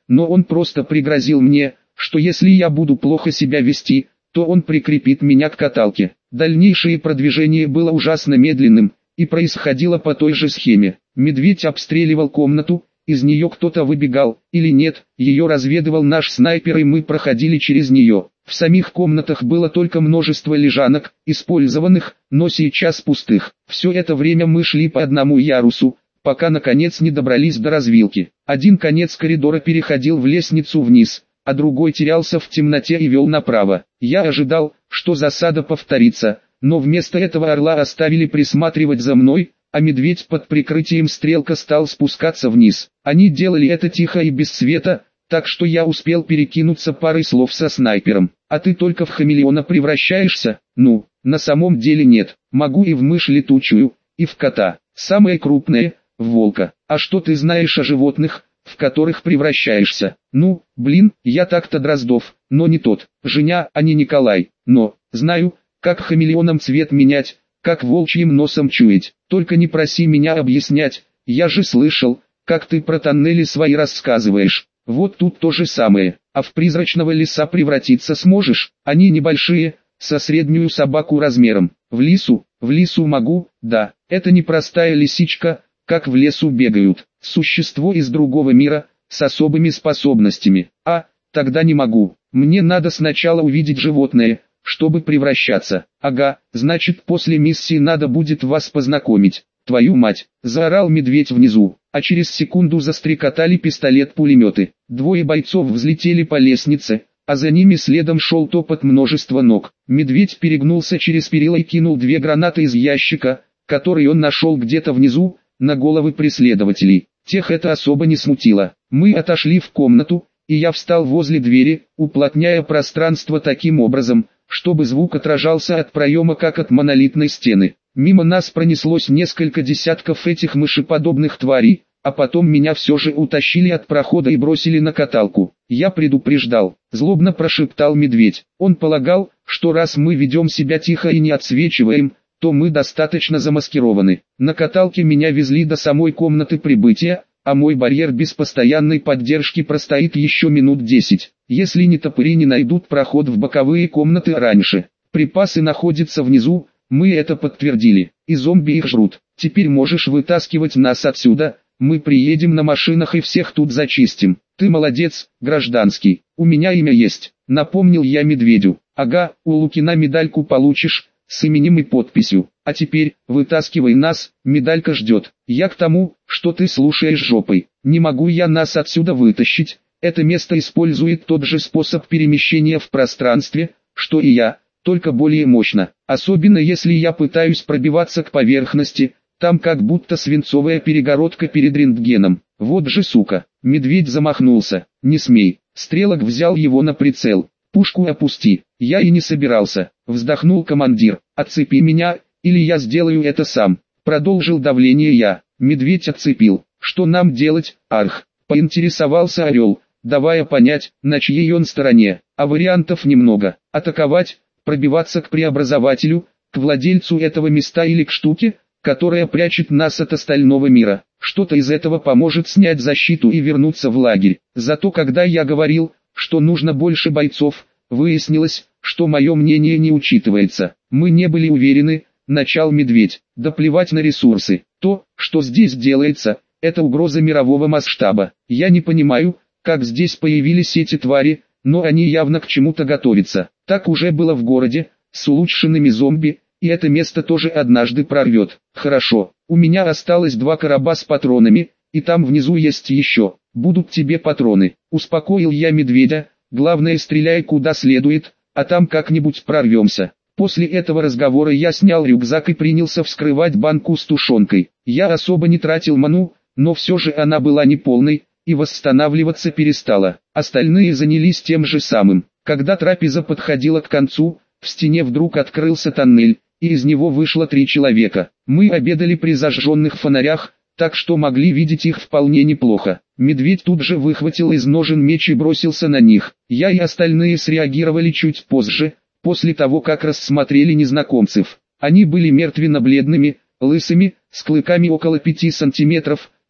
но он просто пригрозил мне, что если я буду плохо себя вести, то он прикрепит меня к каталке. Дальнейшее продвижение было ужасно медленным, и происходило по той же схеме. Медведь обстреливал комнату, из нее кто-то выбегал, или нет, ее разведывал наш снайпер, и мы проходили через нее. В самих комнатах было только множество лежанок, использованных, но сейчас пустых. Все это время мы шли по одному ярусу, пока наконец не добрались до развилки. Один конец коридора переходил в лестницу вниз, а другой терялся в темноте и вел направо. Я ожидал, что засада повторится, но вместо этого орла оставили присматривать за мной, а медведь под прикрытием стрелка стал спускаться вниз. Они делали это тихо и без света, так что я успел перекинуться парой слов со снайпером. А ты только в хамелеона превращаешься? Ну, на самом деле нет. Могу и в мышь летучую, и в кота. Самое крупное – в волка. А что ты знаешь о животных, в которых превращаешься? Ну, блин, я так-то Дроздов, но не тот. Женя, а не Николай. Но, знаю, как хамелеоном цвет менять, как волчьим носом чуять. Только не проси меня объяснять, я же слышал, как ты про тоннели свои рассказываешь. Вот тут то же самое. А в призрачного лиса превратиться сможешь? Они небольшие, со среднюю собаку размером. В лису могу, да. Это не простая лисичка, как в лесу бегают. Существо из другого мира, с особыми способностями. А, тогда не могу. Мне надо сначала увидеть животное, чтобы превращаться. Ага, значит после миссии надо будет вас познакомить. Твою мать, заорал медведь внизу, а через секунду застрекотали пистолет-пулеметы. Двое бойцов взлетели по лестнице, а за ними следом шел топот множества ног. Медведь перегнулся через перила и кинул 2 гранаты из ящика, который он нашел где-то внизу, на головы преследователей. Тех это особо не смутило. Мы отошли в комнату, и я встал возле двери, уплотняя пространство таким образом, чтобы звук отражался от проема как от монолитной стены. Мимо нас пронеслось несколько десятков этих мышеподобных тварей, а потом меня все же утащили от прохода и бросили на каталку. Я предупреждал, злобно прошептал медведь. Он полагал, что раз мы ведем себя тихо и не отсвечиваем, то мы достаточно замаскированы. На каталке меня везли до самой комнаты прибытия, а мой барьер без постоянной поддержки простоит еще минут 10. Если нетопыри не найдут проход в боковые комнаты раньше. Припасы находятся внизу, мы это подтвердили, и зомби их жрут. Теперь можешь вытаскивать нас отсюда, мы приедем на машинах и всех тут зачистим. Ты молодец, гражданский, у меня имя есть, напомнил я медведю. Ага, у Лукина медальку получишь, с именем и подписью. А теперь, вытаскивай нас, медалька ждет. Я к тому, что ты слушаешь жопой. Не могу я нас отсюда вытащить. Это место использует тот же способ перемещения в пространстве, что и я, только более мощно. Особенно если я пытаюсь пробиваться к поверхности, там как будто свинцовая перегородка перед рентгеном. Вот же сука. Медведь замахнулся. Не смей. Стрелок взял его на прицел. Пушку опусти. Я и не собирался. Вздохнул командир. Отцепи меня, или я сделаю это сам. Продолжил давление я. Медведь отцепил. Что нам делать, арх? Поинтересовался орел, давая понять, на чьей он стороне. А вариантов немного. Атаковать, пробиваться к преобразователю, к владельцу этого места или к штуке, которая прячет нас от остального мира. Что-то из этого поможет снять защиту и вернуться в лагерь. Зато когда я говорил, что нужно больше бойцов, выяснилось, что мое мнение не учитывается. Мы не были уверены, начал медведь. Да плевать на ресурсы. То, что здесь делается, это угроза мирового масштаба. Я не понимаю, как здесь появились эти твари, но они явно к чему-то готовятся. Так уже было в городе, с улучшенными зомби, и это место тоже однажды прорвет. Хорошо, у меня осталось 2 короба с патронами, и там внизу есть еще. Будут тебе патроны. Успокоил я медведя, главное стреляй куда следует, а там как-нибудь прорвемся. После этого разговора я снял рюкзак и принялся вскрывать банку с тушенкой. Я особо не тратил ману, но все же она была неполной, и восстанавливаться перестала. Остальные занялись тем же самым. Когда трапеза подходила к концу, в стене вдруг открылся тоннель, и из него вышло 3 человека. Мы обедали при зажженных фонарях, так что могли видеть их вполне неплохо. Медведь тут же выхватил из ножен меч и бросился на них. Я и остальные среагировали чуть позже, после того как рассмотрели незнакомцев. Они были мертвенно-бледными, лысыми, с клыками около 5 сантиметров,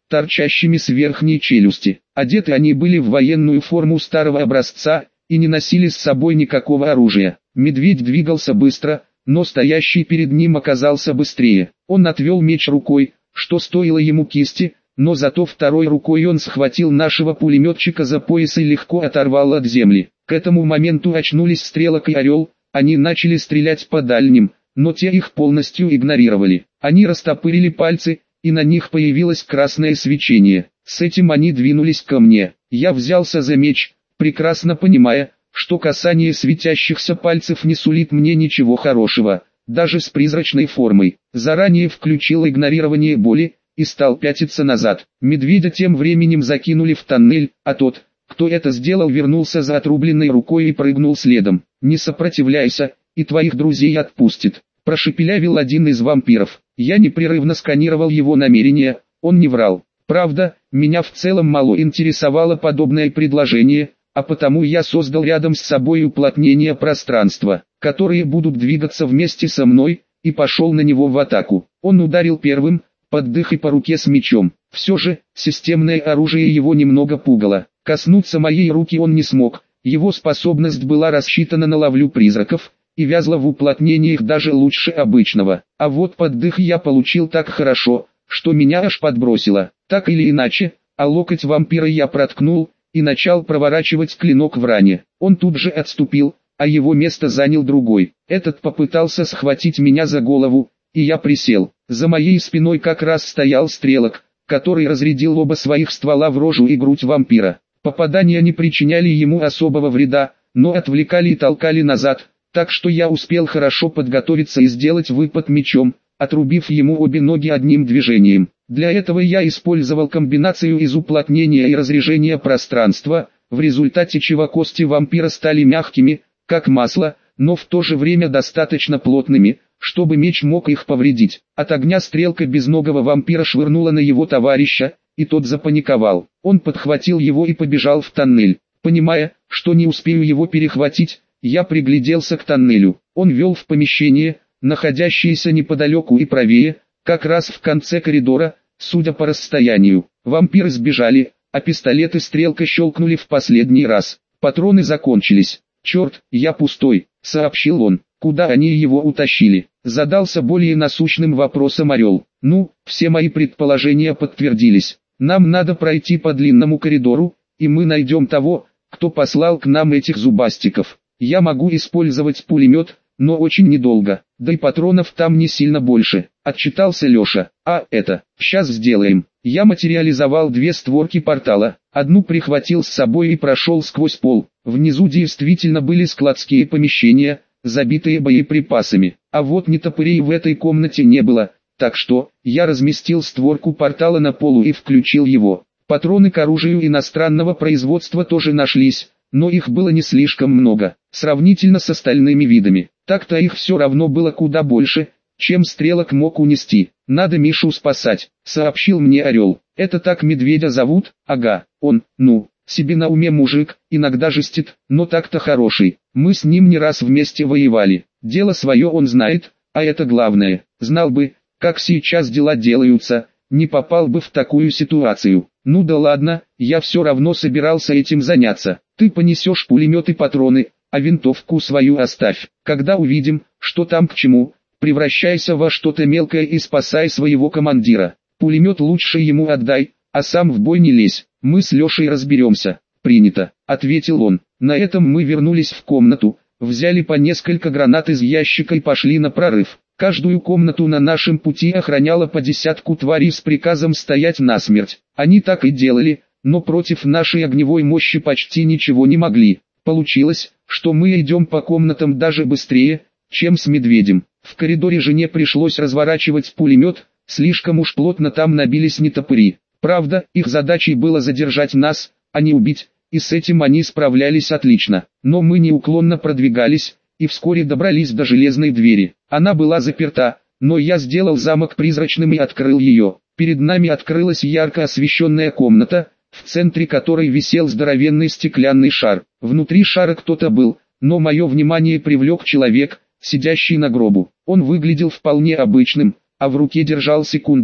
торчащими с верхней челюсти. Одеты они были в военную форму старого образца и не носили с собой никакого оружия. Медведь двигался быстро, но стоящий перед ним оказался быстрее. Он отвел меч рукой, что стоило ему кисти, но зато второй рукой он схватил нашего пулеметчика за пояс и легко оторвал от земли. К этому моменту очнулись Стрелок и Орел, они начали стрелять по дальним, но те их полностью игнорировали. Они растопырили пальцы, и на них появилось красное свечение. С этим они двинулись ко мне. Я взялся за меч, прекрасно понимая, что касание светящихся пальцев не сулит мне ничего хорошего, даже с призрачной формой. Заранее включил игнорирование боли и стал пятиться назад. Медведя тем временем закинули в тоннель, а тот, кто это сделал, вернулся за отрубленной рукой и прыгнул следом. «Не сопротивляйся, и твоих друзей отпустит», – прошепелявил один из вампиров. Я непрерывно сканировал его намерения, он не врал. Правда, меня в целом мало интересовало подобное предложение, а потому я создал рядом с собой уплотнение пространства, которые будут двигаться вместе со мной, и пошел на него в атаку. Он ударил первым, под дых и по руке с мечом. Все же, системное оружие его немного пугало. Коснуться моей руки он не смог, его способность была рассчитана на ловлю призраков, и вязла в уплотнениях даже лучше обычного. А вот под дых я получил так хорошо, что меня аж подбросило. Так или иначе, а локоть вампира я проткнул, и начал проворачивать клинок в ране. Он тут же отступил, а его место занял другой. Этот попытался схватить меня за голову, и я присел. За моей спиной как раз стоял Стрелок, который разрядил оба своих ствола в рожу и грудь вампира. Попадания не причиняли ему особого вреда, но отвлекали и толкали назад, так что я успел хорошо подготовиться и сделать выпад мечом, отрубив ему обе ноги одним движением. Для этого я использовал комбинацию из уплотнения и разрежения пространства, в результате чего кости вампира стали мягкими, как масло, но в то же время достаточно плотными, чтобы меч мог их повредить. От огня стрелка безногого вампира швырнула на его товарища, и тот запаниковал. Он подхватил его и побежал в тоннель. Понимая, что не успею его перехватить, я пригляделся к тоннелю. Он вел в помещение, находящееся неподалеку и правее, как раз в конце коридора, судя по расстоянию. Вампиры сбежали, а пистолеты Стрелка щелкнули в последний раз. Патроны закончились. «Черт, я пустой», — сообщил он. «Куда они его утащили?» Задался более насущным вопросом Орел. «Ну, все мои предположения подтвердились. Нам надо пройти по длинному коридору, и мы найдем того, кто послал к нам этих зубастиков. Я могу использовать пулемет, но очень недолго, да и патронов там не сильно больше», — отчитался Леша. «Сейчас сделаем». Я материализовал две створки портала, одну прихватил с собой и прошел сквозь пол. Внизу действительно были складские помещения, забитые боеприпасами, а вот нетопырей в этой комнате не было, так что я разместил створку портала на полу и включил его. Патроны к оружию иностранного производства тоже нашлись, но их было не слишком много, сравнительно с остальными видами. Так-то их все равно было куда больше, чем Стрелок мог унести. «Надо Мишу спасать», — сообщил мне Орел. «Это так медведя зовут?» «Ага, он, себе на уме мужик, иногда жестит, но так-то хороший. Мы с ним не раз вместе воевали. Дело свое он знает, а это главное. Знал бы, как сейчас дела делаются, не попал бы в такую ситуацию. Ну да ладно, я все равно собирался этим заняться. Ты понесешь пулемет и патроны, а винтовку свою оставь. Когда увидим, что там к чему, превращайся во что-то мелкое и спасай своего командира. Пулемет лучше ему отдай, а сам в бой не лезь. Мы с Лешей разберемся». «Принято», — ответил он. На этом мы вернулись в комнату, взяли по несколько гранат из ящика и пошли на прорыв. Каждую комнату на нашем пути охраняло по 10 тварей с приказом стоять насмерть. Они так и делали, но против нашей огневой мощи почти ничего не могли. Получилось, что мы идем по комнатам даже быстрее, чем с медведем. В коридоре жене пришлось разворачивать пулемет, слишком уж плотно там набились нетопыри. Правда, их задачей было задержать нас, а не убить, и с этим они справлялись отлично. Но мы неуклонно продвигались, и вскоре добрались до железной двери. Она была заперта, но я сделал замок призрачным и открыл ее. Перед нами открылась ярко освещенная комната, в центре которой висел здоровенный стеклянный шар. Внутри шара кто-то был, но мое внимание привлек человек, сидящий на гробу. Он выглядел вполне обычным, а в руке держал секундомер.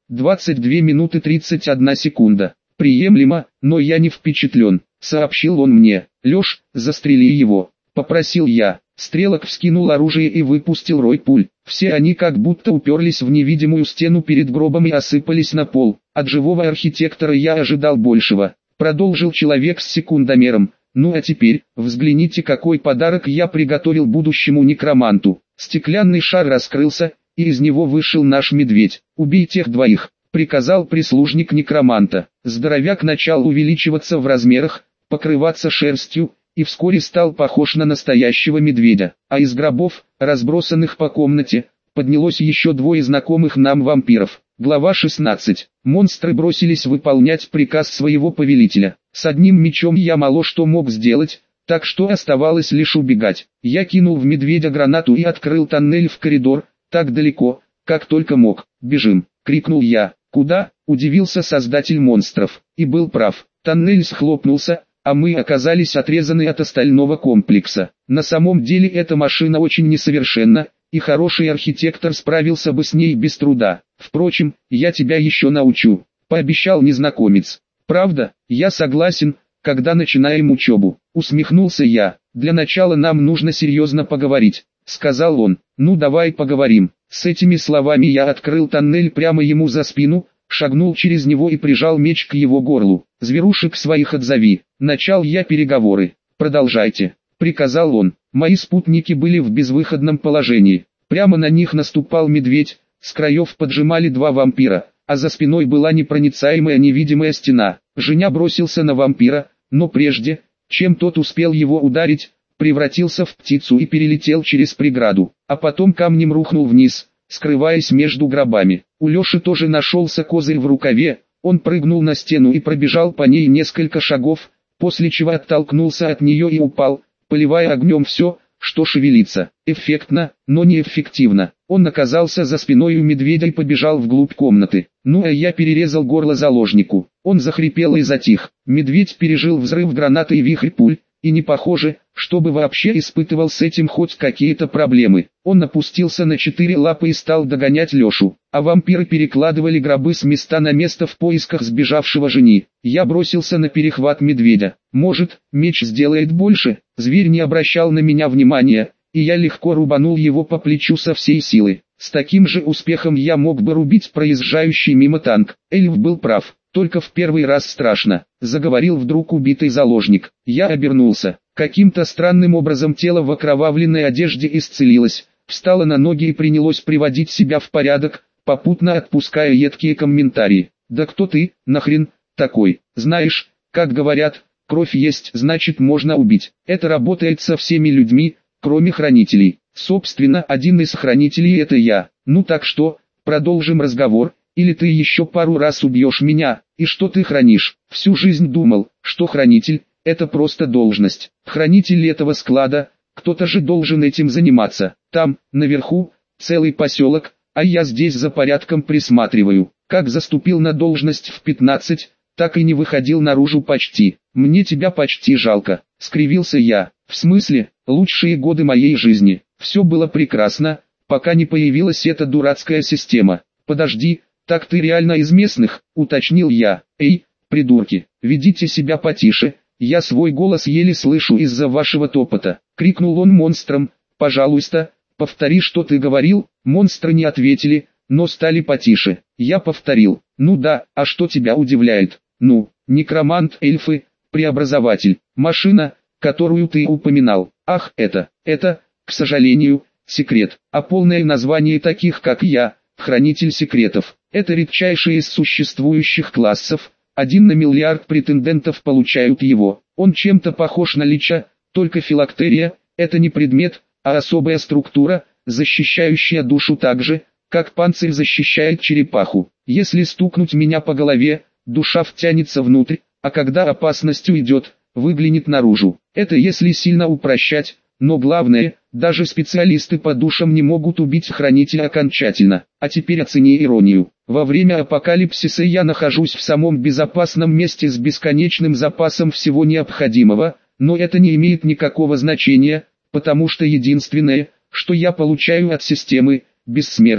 22 минуты 31 секунда. Приемлемо, но я не впечатлен, сообщил он мне. Лёш, застрели его, попросил я. Стрелок вскинул оружие и выпустил рой пуль. Все они как будто уперлись в невидимую стену перед гробом и осыпались на пол. От живого архитектора я ожидал большего. Продолжил человек с секундомером. Ну а теперь, взгляните, какой подарок я приготовил будущему некроманту. Стеклянный шар раскрылся, и из него вышел наш медведь. Убей тех двоих, приказал прислужник некроманта. Здоровяк начал увеличиваться в размерах, покрываться шерстью, и вскоре стал похож на настоящего медведя. А из гробов, разбросанных по комнате, поднялось еще двое знакомых нам вампиров. Глава 16. Монстры бросились выполнять приказ своего повелителя. С одним мечом я мало что мог сделать, так что оставалось лишь убегать. Я кинул в медведя гранату и открыл тоннель в коридор, так далеко, как только мог. «Бежим!» — крикнул я. «Куда?» — удивился создатель монстров. И был прав. Тоннель схлопнулся, а мы оказались отрезаны от остального комплекса. На самом деле эта машина очень несовершенна, и хороший архитектор справился бы с ней без труда. Впрочем, я тебя еще научу, пообещал незнакомец. Правда, я согласен, когда начинаем учебу, усмехнулся я. Для начала нам нужно серьезно поговорить, сказал он. Ну давай поговорим. С этими словами я открыл тоннель прямо ему за спину, шагнул через него и прижал меч к его горлу. Зверушек своих отзови. Начал я переговоры. Продолжайте, приказал он. Мои спутники были в безвыходном положении. Прямо на них наступал медведь, с краев поджимали два вампира, а за спиной была непроницаемая невидимая стена. Женя бросился на вампира, но прежде, чем тот успел его ударить, превратился в птицу и перелетел через преграду, а потом камнем рухнул вниз, скрываясь между гробами. У Лёши тоже нашелся козырь в рукаве, он прыгнул на стену и пробежал по ней несколько шагов, после чего оттолкнулся от нее и упал, поливая огнем все, что шевелится. Эффектно, но неэффективно. Он оказался за спиной у медведя и побежал вглубь комнаты. Ну а я перерезал горло заложнику. Он захрипел и затих. Медведь пережил взрыв гранаты и вихрь пуль, и не похоже, чтобы вообще испытывал с этим хоть какие-то проблемы. Он опустился на 4 лапы и стал догонять Лешу, а вампиры перекладывали гробы с места на место в поисках сбежавшего жени. Я бросился на перехват медведя. Может, меч сделает больше? Зверь не обращал на меня внимания, и я легко рубанул его по плечу со всей силы. С таким же успехом я мог бы рубить проезжающий мимо танк. Эльф был прав. Только в первый раз страшно, заговорил вдруг убитый заложник. Я обернулся. Каким-то странным образом тело в окровавленной одежде исцелилось, встало на ноги и принялось приводить себя в порядок, попутно отпуская едкие комментарии. «Да кто ты, нахрен, такой? Знаешь, как говорят, кровь есть, значит можно убить. Это работает со всеми людьми, кроме хранителей. Собственно, один из хранителей это я. Ну так что, продолжим разговор. Или ты еще пару раз убьешь меня, и что ты хранишь? Всю жизнь думал, что хранитель – это просто должность. Хранитель этого склада, кто-то же должен этим заниматься. Там, наверху, целый поселок, а я здесь за порядком присматриваю. Как заступил на должность в 15, так и не выходил наружу почти. Мне тебя почти жалко, скривился я. В смысле, лучшие годы моей жизни. Все было прекрасно, пока не появилась эта дурацкая система. Подожди. «Так ты реально из местных?» – уточнил я. «Эй, придурки, ведите себя потише, я свой голос еле слышу из-за вашего топота», – крикнул он монстрам. «Пожалуйста, повтори, что ты говорил». Монстры не ответили, но стали потише. Я повторил. «Ну да, а что тебя удивляет?» «Ну, некромант, эльфы, преобразователь, машина, которую ты упоминал». «Ах, это, к сожалению, секрет, а полное название таких как я – хранитель секретов. Это редчайший из существующих классов, 1 на миллиард претендентов получают его. Он чем-то похож на лича, только филактерия – это не предмет, а особая структура, защищающая душу так же, как панцирь защищает черепаху. Если стукнуть меня по голове, душа втянется внутрь, а когда опасность уйдет, выглянет наружу. Это если сильно упрощать, но главное, даже специалисты по душам не могут убить хранителя окончательно. А теперь оцени иронию. Во время апокалипсиса я нахожусь в самом безопасном месте с бесконечным запасом всего необходимого, но это не имеет никакого значения, потому что единственное, что я получаю от системы – бессмертие.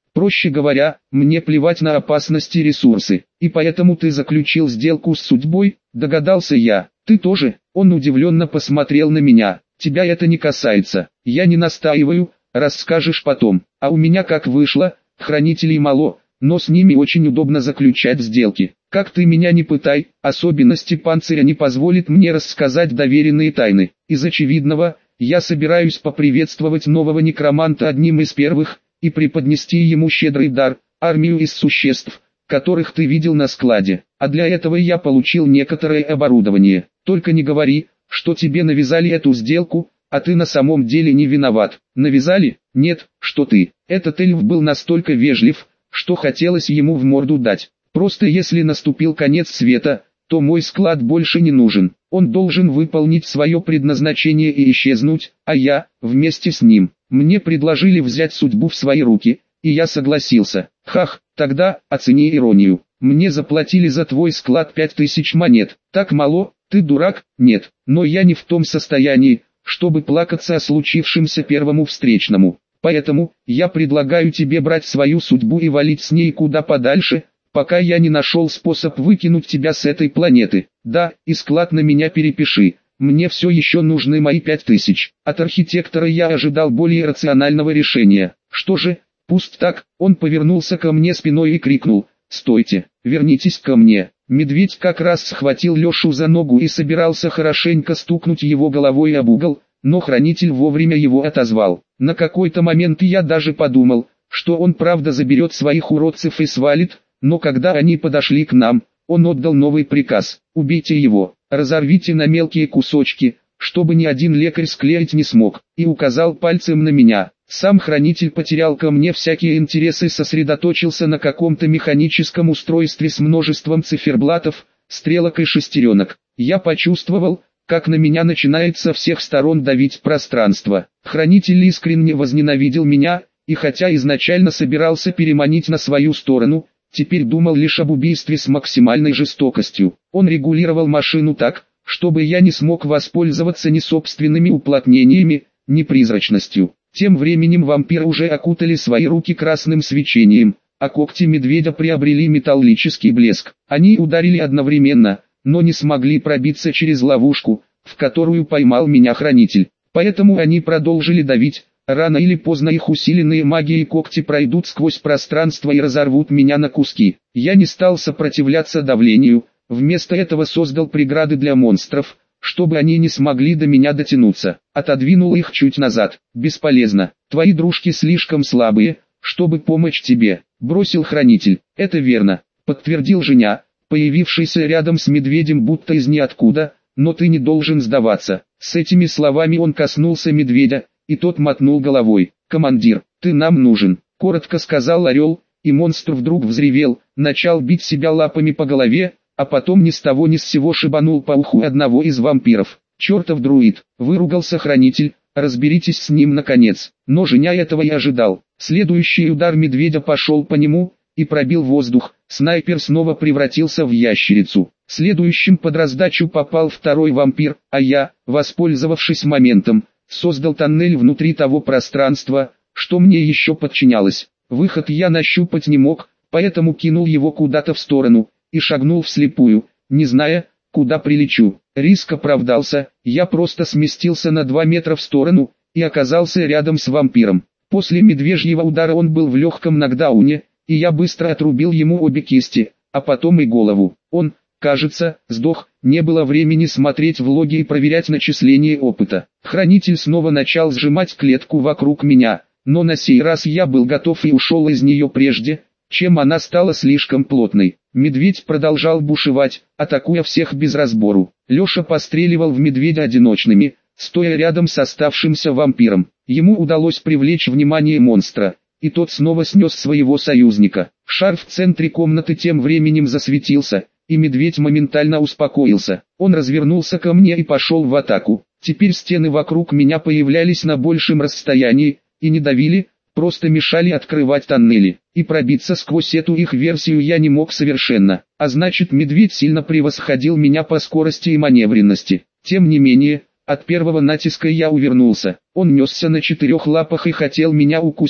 Проще говоря, мне плевать на опасности и ресурсы. И поэтому ты заключил сделку с судьбой, догадался я. Ты тоже? Он удивленно посмотрел на меня. Тебя это не касается. Я не настаиваю, расскажешь потом. А у меня как вышло, хранителей мало, но с ними очень удобно заключать сделки. Как ты меня не пытай, особенности панциря не позволят мне рассказать доверенные тайны. Из очевидного, я собираюсь поприветствовать нового некроманта одним из первых, и преподнести ему щедрый дар, армию из существ, которых ты видел на складе. А для этого я получил некоторое оборудование. Только не говори, что тебе навязали эту сделку, а ты на самом деле не виноват. Навязали? Нет, что ты. Этот эльф был настолько вежлив, что хотелось ему в морду дать. Просто если наступил конец света, то мой склад больше не нужен. Он должен выполнить свое предназначение и исчезнуть, а я, вместе с ним. Мне предложили взять судьбу в свои руки, и я согласился. Хах, тогда, оцени иронию. Мне заплатили за твой склад 5000 монет. Так мало? Ты дурак? Нет. Но я не в том состоянии, чтобы плакаться о случившемся первому встречному. Поэтому, я предлагаю тебе брать свою судьбу и валить с ней куда подальше, пока я не нашел способ выкинуть тебя с этой планеты. Да, и склад на меня перепиши. Мне все еще нужны мои 5000. От архитектора я ожидал более рационального решения. Что же, пусть так. Он повернулся ко мне спиной и крикнул: «Стойте, вернитесь ко мне». Медведь как раз схватил Лешу за ногу и собирался хорошенько стукнуть его головой об угол, но хранитель вовремя его отозвал. На какой-то момент я даже подумал, что он правда заберет своих уродцев и свалит, но когда они подошли к нам, он отдал новый приказ: «Убейте его, разорвите на мелкие кусочки, чтобы ни один лекарь склеить не смог», и указал пальцем на меня. Сам хранитель потерял ко мне всякие интересы и сосредоточился на каком-то механическом устройстве с множеством циферблатов, стрелок и шестеренок. Я почувствовал, как на меня начинает со всех сторон давить пространство. Хранитель искренне возненавидел меня, и хотя изначально собирался переманить на свою сторону, теперь думал лишь об убийстве с максимальной жестокостью. Он регулировал машину так, чтобы я не смог воспользоваться ни собственными уплотнениями, ни призрачностью. Тем временем вампиры уже окутали свои руки красным свечением, а когти медведя приобрели металлический блеск. Они ударили одновременно, но не смогли пробиться через ловушку, в которую поймал меня хранитель. Поэтому они продолжили давить. Рано или поздно их усиленные магией когти пройдут сквозь пространство и разорвут меня на куски. Я не стал сопротивляться давлению, вместо этого создал преграды для монстров, чтобы они не смогли до меня дотянуться. Отодвинул их чуть назад. Бесполезно. Твои дружки слишком слабые, чтобы помочь тебе, бросил хранитель. Это верно, подтвердил Женя, появившийся рядом с медведем будто из ниоткуда, но ты не должен сдаваться. С этими словами он коснулся медведя, и тот мотнул головой. «Командир, ты нам нужен», — коротко сказал орел, и монстр вдруг взревел, начал бить себя лапами по голове, а потом ни с того ни с сего шибанул по уху одного из вампиров. «Чертов друид!» — выругался хранитель, «разберитесь с ним наконец». Но Женя этого и ожидал. Следующий удар медведя пошел по нему, и пробил воздух. Снайпер снова превратился в ящерицу. Следующим под раздачу попал второй вампир, а я, воспользовавшись моментом, создал тоннель внутри того пространства, что мне еще подчинялось. Выход я нащупать не мог, поэтому кинул его куда-то в сторону, и шагнул вслепую, не зная, куда прилечу. Риск оправдался, я просто сместился на 2 метра в сторону, и оказался рядом с вампиром. После медвежьего удара он был в легком нокдауне, и я быстро отрубил ему обе кисти, а потом и голову. Он, кажется, сдох, не было времени смотреть влоги и проверять начисление опыта. Хранитель снова начал сжимать клетку вокруг меня, но на сей раз я был готов и ушел из нее прежде, чем она стала слишком плотной. Медведь продолжал бушевать, атакуя всех без разбору. Леша постреливал в медведя одиночными, стоя рядом с оставшимся вампиром. Ему удалось привлечь внимание монстра, и тот снова снес своего союзника. Шар в центре комнаты тем временем засветился, и медведь моментально успокоился. Он развернулся ко мне и пошел в атаку. Теперь стены вокруг меня появлялись на большем расстоянии, и не давили, просто мешали открывать тоннели. И пробиться сквозь эту их версию я не мог совершенно. А значит, медведь сильно превосходил меня по скорости и маневренности. Тем не менее, от первого натиска я увернулся. Он несся на 4 лапах и хотел меня укусить,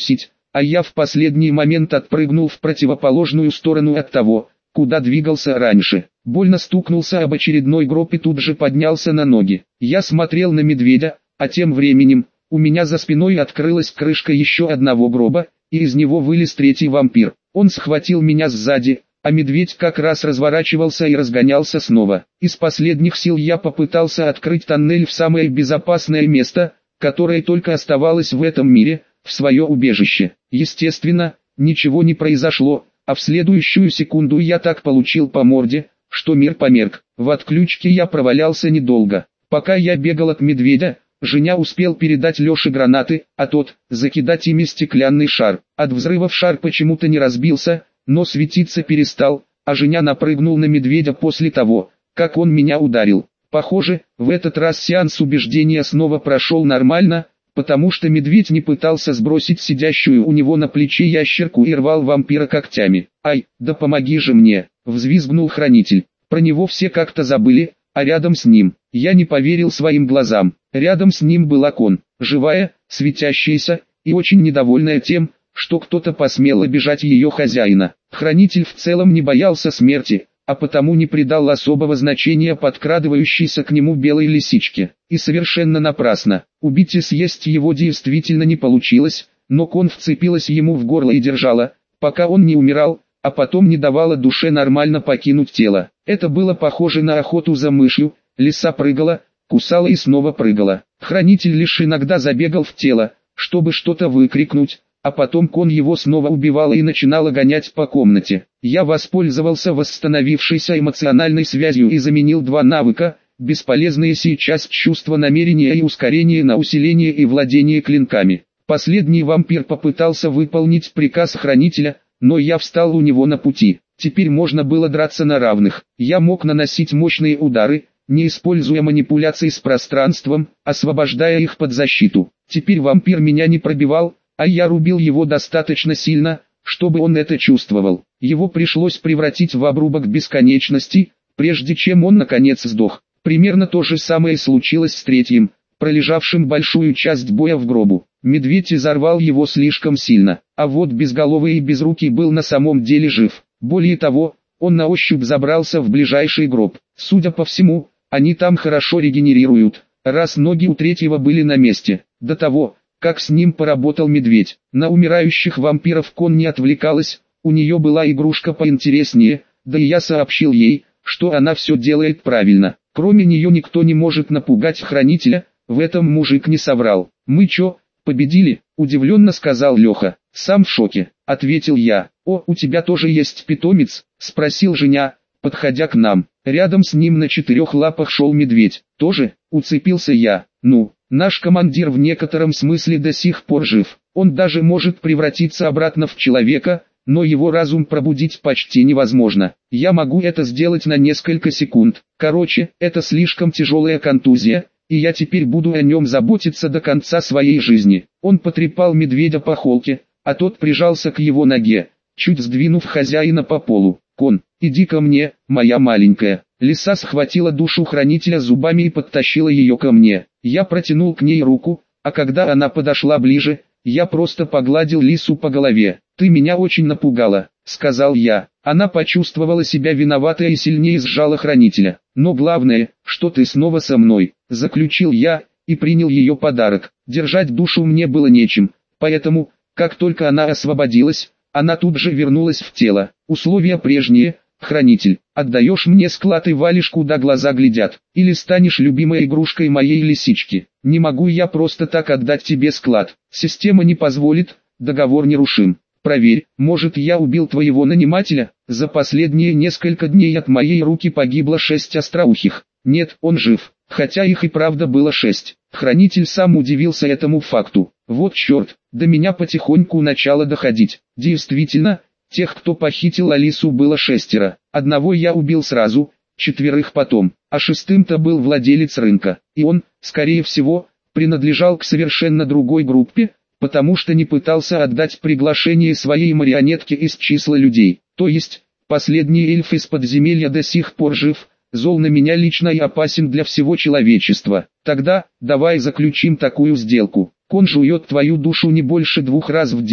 а я в последний момент отпрыгнул в противоположную сторону от того, куда двигался раньше. Больно стукнулся об очередной гроб и тут же поднялся на ноги. Я смотрел на медведя, а тем временем, у меня за спиной открылась крышка еще одного гроба, и из него вылез третий вампир. Он схватил меня сзади, а медведь как раз разворачивался и разгонялся снова. Из последних сил я попытался открыть тоннель в самое безопасное место, которое только оставалось в этом мире, в свое убежище. Естественно, ничего не произошло, а в следующую секунду я так получил по морде, что мир померк. В отключке я провалялся недолго. Пока я бегал от медведя, Женя успел передать Леше гранаты, а тот – закидать ими стеклянный шар. От взрывов шар почему-то не разбился, но светиться перестал, а Женя напрыгнул на медведя после того, как он меня ударил. Похоже, в этот раз сеанс убеждения снова прошел нормально, потому что медведь не пытался сбросить сидящую у него на плече ящерку и рвал вампира когтями. «Ай, да помоги же мне!» – взвизгнул хранитель. Про него все как-то забыли, а рядом с ним, я не поверил своим глазам. Рядом с ним была Кон, живая, светящаяся и очень недовольная тем, что кто-то посмел обижать ее хозяина. Хранитель в целом не боялся смерти, а потому не придал особого значения подкрадывающейся к нему белой лисичке. И совершенно напрасно. Убить и съесть его действительно не получилось, но Кон вцепилась ему в горло и держала, пока он не умирал, а потом не давала душе нормально покинуть тело. Это было похоже на охоту за мышью, лиса прыгала, кусала и снова прыгала. Хранитель лишь иногда забегал в тело, чтобы что-то выкрикнуть, а потом Кон его снова убивала и начинала гонять по комнате. Я воспользовался восстановившейся эмоциональной связью и заменил два навыка, бесполезные сейчас чувство намерения и ускорение на усиление и владение клинками. Последний вампир попытался выполнить приказ хранителя, но я встал у него на пути. Теперь можно было драться на равных. Я мог наносить мощные удары, не используя манипуляций с пространством, освобождая их под защиту. Теперь вампир меня не пробивал, а я рубил его достаточно сильно, чтобы он это чувствовал. Его пришлось превратить в обрубок бесконечности, прежде чем он наконец сдох. Примерно то же самое случилось с третьим, пролежавшим большую часть боя в гробу. Медведь изорвал его слишком сильно, а вот безголовый и безрукий был на самом деле жив. Более того, он на ощупь забрался в ближайший гроб. Судя по всему, они там хорошо регенерируют, раз ноги у третьего были на месте. До того, как с ним поработал медведь, на умирающих вампиров Кон не отвлекалась, у нее была игрушка поинтереснее, да и я сообщил ей, что она все делает правильно. Кроме нее никто не может напугать хранителя, в этом мужик не соврал. «Мы чё, победили?» – удивленно сказал Леха. «Сам в шоке», – ответил я. «О, у тебя тоже есть питомец?» – спросил Женя, подходя к нам. Рядом с ним на четырех лапах шел медведь. «Тоже?» – уцепился я. «Ну, наш командир в некотором смысле до сих пор жив. Он даже может превратиться обратно в человека, но его разум пробудить почти невозможно. Я могу это сделать на несколько секунд. Короче, это слишком тяжелая контузия, и я теперь буду о нем заботиться до конца своей жизни». Он потрепал медведя по холке, а тот прижался к его ноге, чуть сдвинув хозяина по полу. «Кон, иди ко мне, моя маленькая». Лиса схватила душу хранителя зубами и подтащила ее ко мне. Я протянул к ней руку, а когда она подошла ближе, я просто погладил лису по голове. «Ты меня очень напугала», — сказал я. Она почувствовала себя виноватой и сильнее сжала хранителя. «Но главное, что ты снова со мной», — заключил я, и принял ее подарок. Держать душу мне было нечем, поэтому, как только она освободилась, она тут же вернулась в тело. Условия прежние: хранитель, отдаешь мне склад и валишь куда глаза глядят, или станешь любимой игрушкой моей лисички. Не могу я просто так отдать тебе склад. Система не позволит, договор нерушим. Проверь, может я убил твоего нанимателя? За последние несколько дней от моей руки погибло 6 остроухих. Нет, он жив, хотя их и правда было 6. Хранитель сам удивился этому факту. Вот черт, до меня потихоньку начало доходить. Действительно, тех, кто похитил Алису, было 6. Одного я убил сразу, 4 потом, а 6-то был владелец рынка. И он, скорее всего, принадлежал к совершенно другой группе, потому что не пытался отдать приглашение своей марионетке из числа людей. То есть, последний эльф из подземелья до сих пор жив, зол на меня лично и опасен для всего человечества. Тогда, давай заключим такую сделку. Кон жует твою душу не больше 2 раз в день,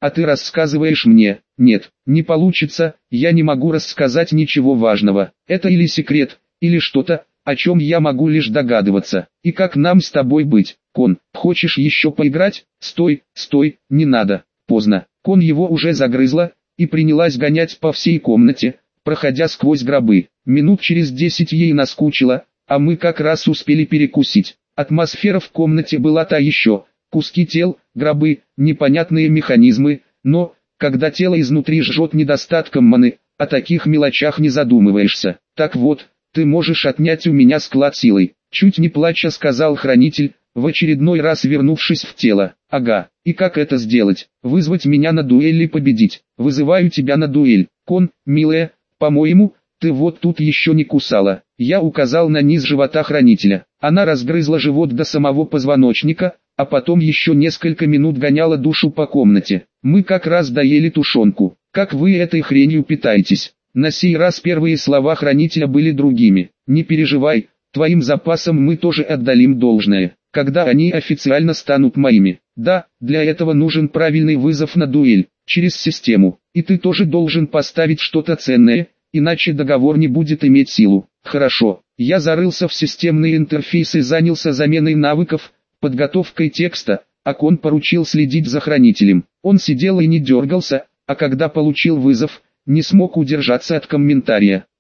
а ты рассказываешь мне. Нет, не получится, я не могу рассказать ничего важного. Это или секрет, или что-то, о чем я могу лишь догадываться. И как нам с тобой быть? Кон, хочешь еще поиграть? Стой, стой, не надо, поздно. Кон его уже загрызла, и принялась гонять по всей комнате, проходя сквозь гробы. Минут через 10 ей наскучило, а мы как раз успели перекусить. Атмосфера в комнате была та еще. Куски тел, гробы, непонятные механизмы, но, когда тело изнутри жжет недостатком маны, о таких мелочах не задумываешься. Так вот, ты можешь отнять у меня склад силой. Чуть не плача сказал хранитель, в очередной раз вернувшись в тело. Ага, и как это сделать? Вызвать меня на дуэль или победить? Вызываю тебя на дуэль. Кон, милая, по-моему, ты вот тут еще не кусала. Я указал на низ живота хранителя. Она разгрызла живот до самого позвоночника, а потом еще несколько минут гоняла душу по комнате. Мы как раз доели тушенку. Как вы этой хренью питаетесь? На сей раз первые слова хранителя были другими. Не переживай, твоим запасам мы тоже отдалим должное, когда они официально станут моими. Да, для этого нужен правильный вызов на дуэль, через систему. И ты тоже должен поставить что-то ценное, иначе договор не будет иметь силу. Хорошо, я зарылся в системный интерфейс и занялся заменой навыков, подготовкой текста, а Кон поручил следить за хранителем. Он сидел и не дергался, а когда получил вызов, не смог удержаться от комментария.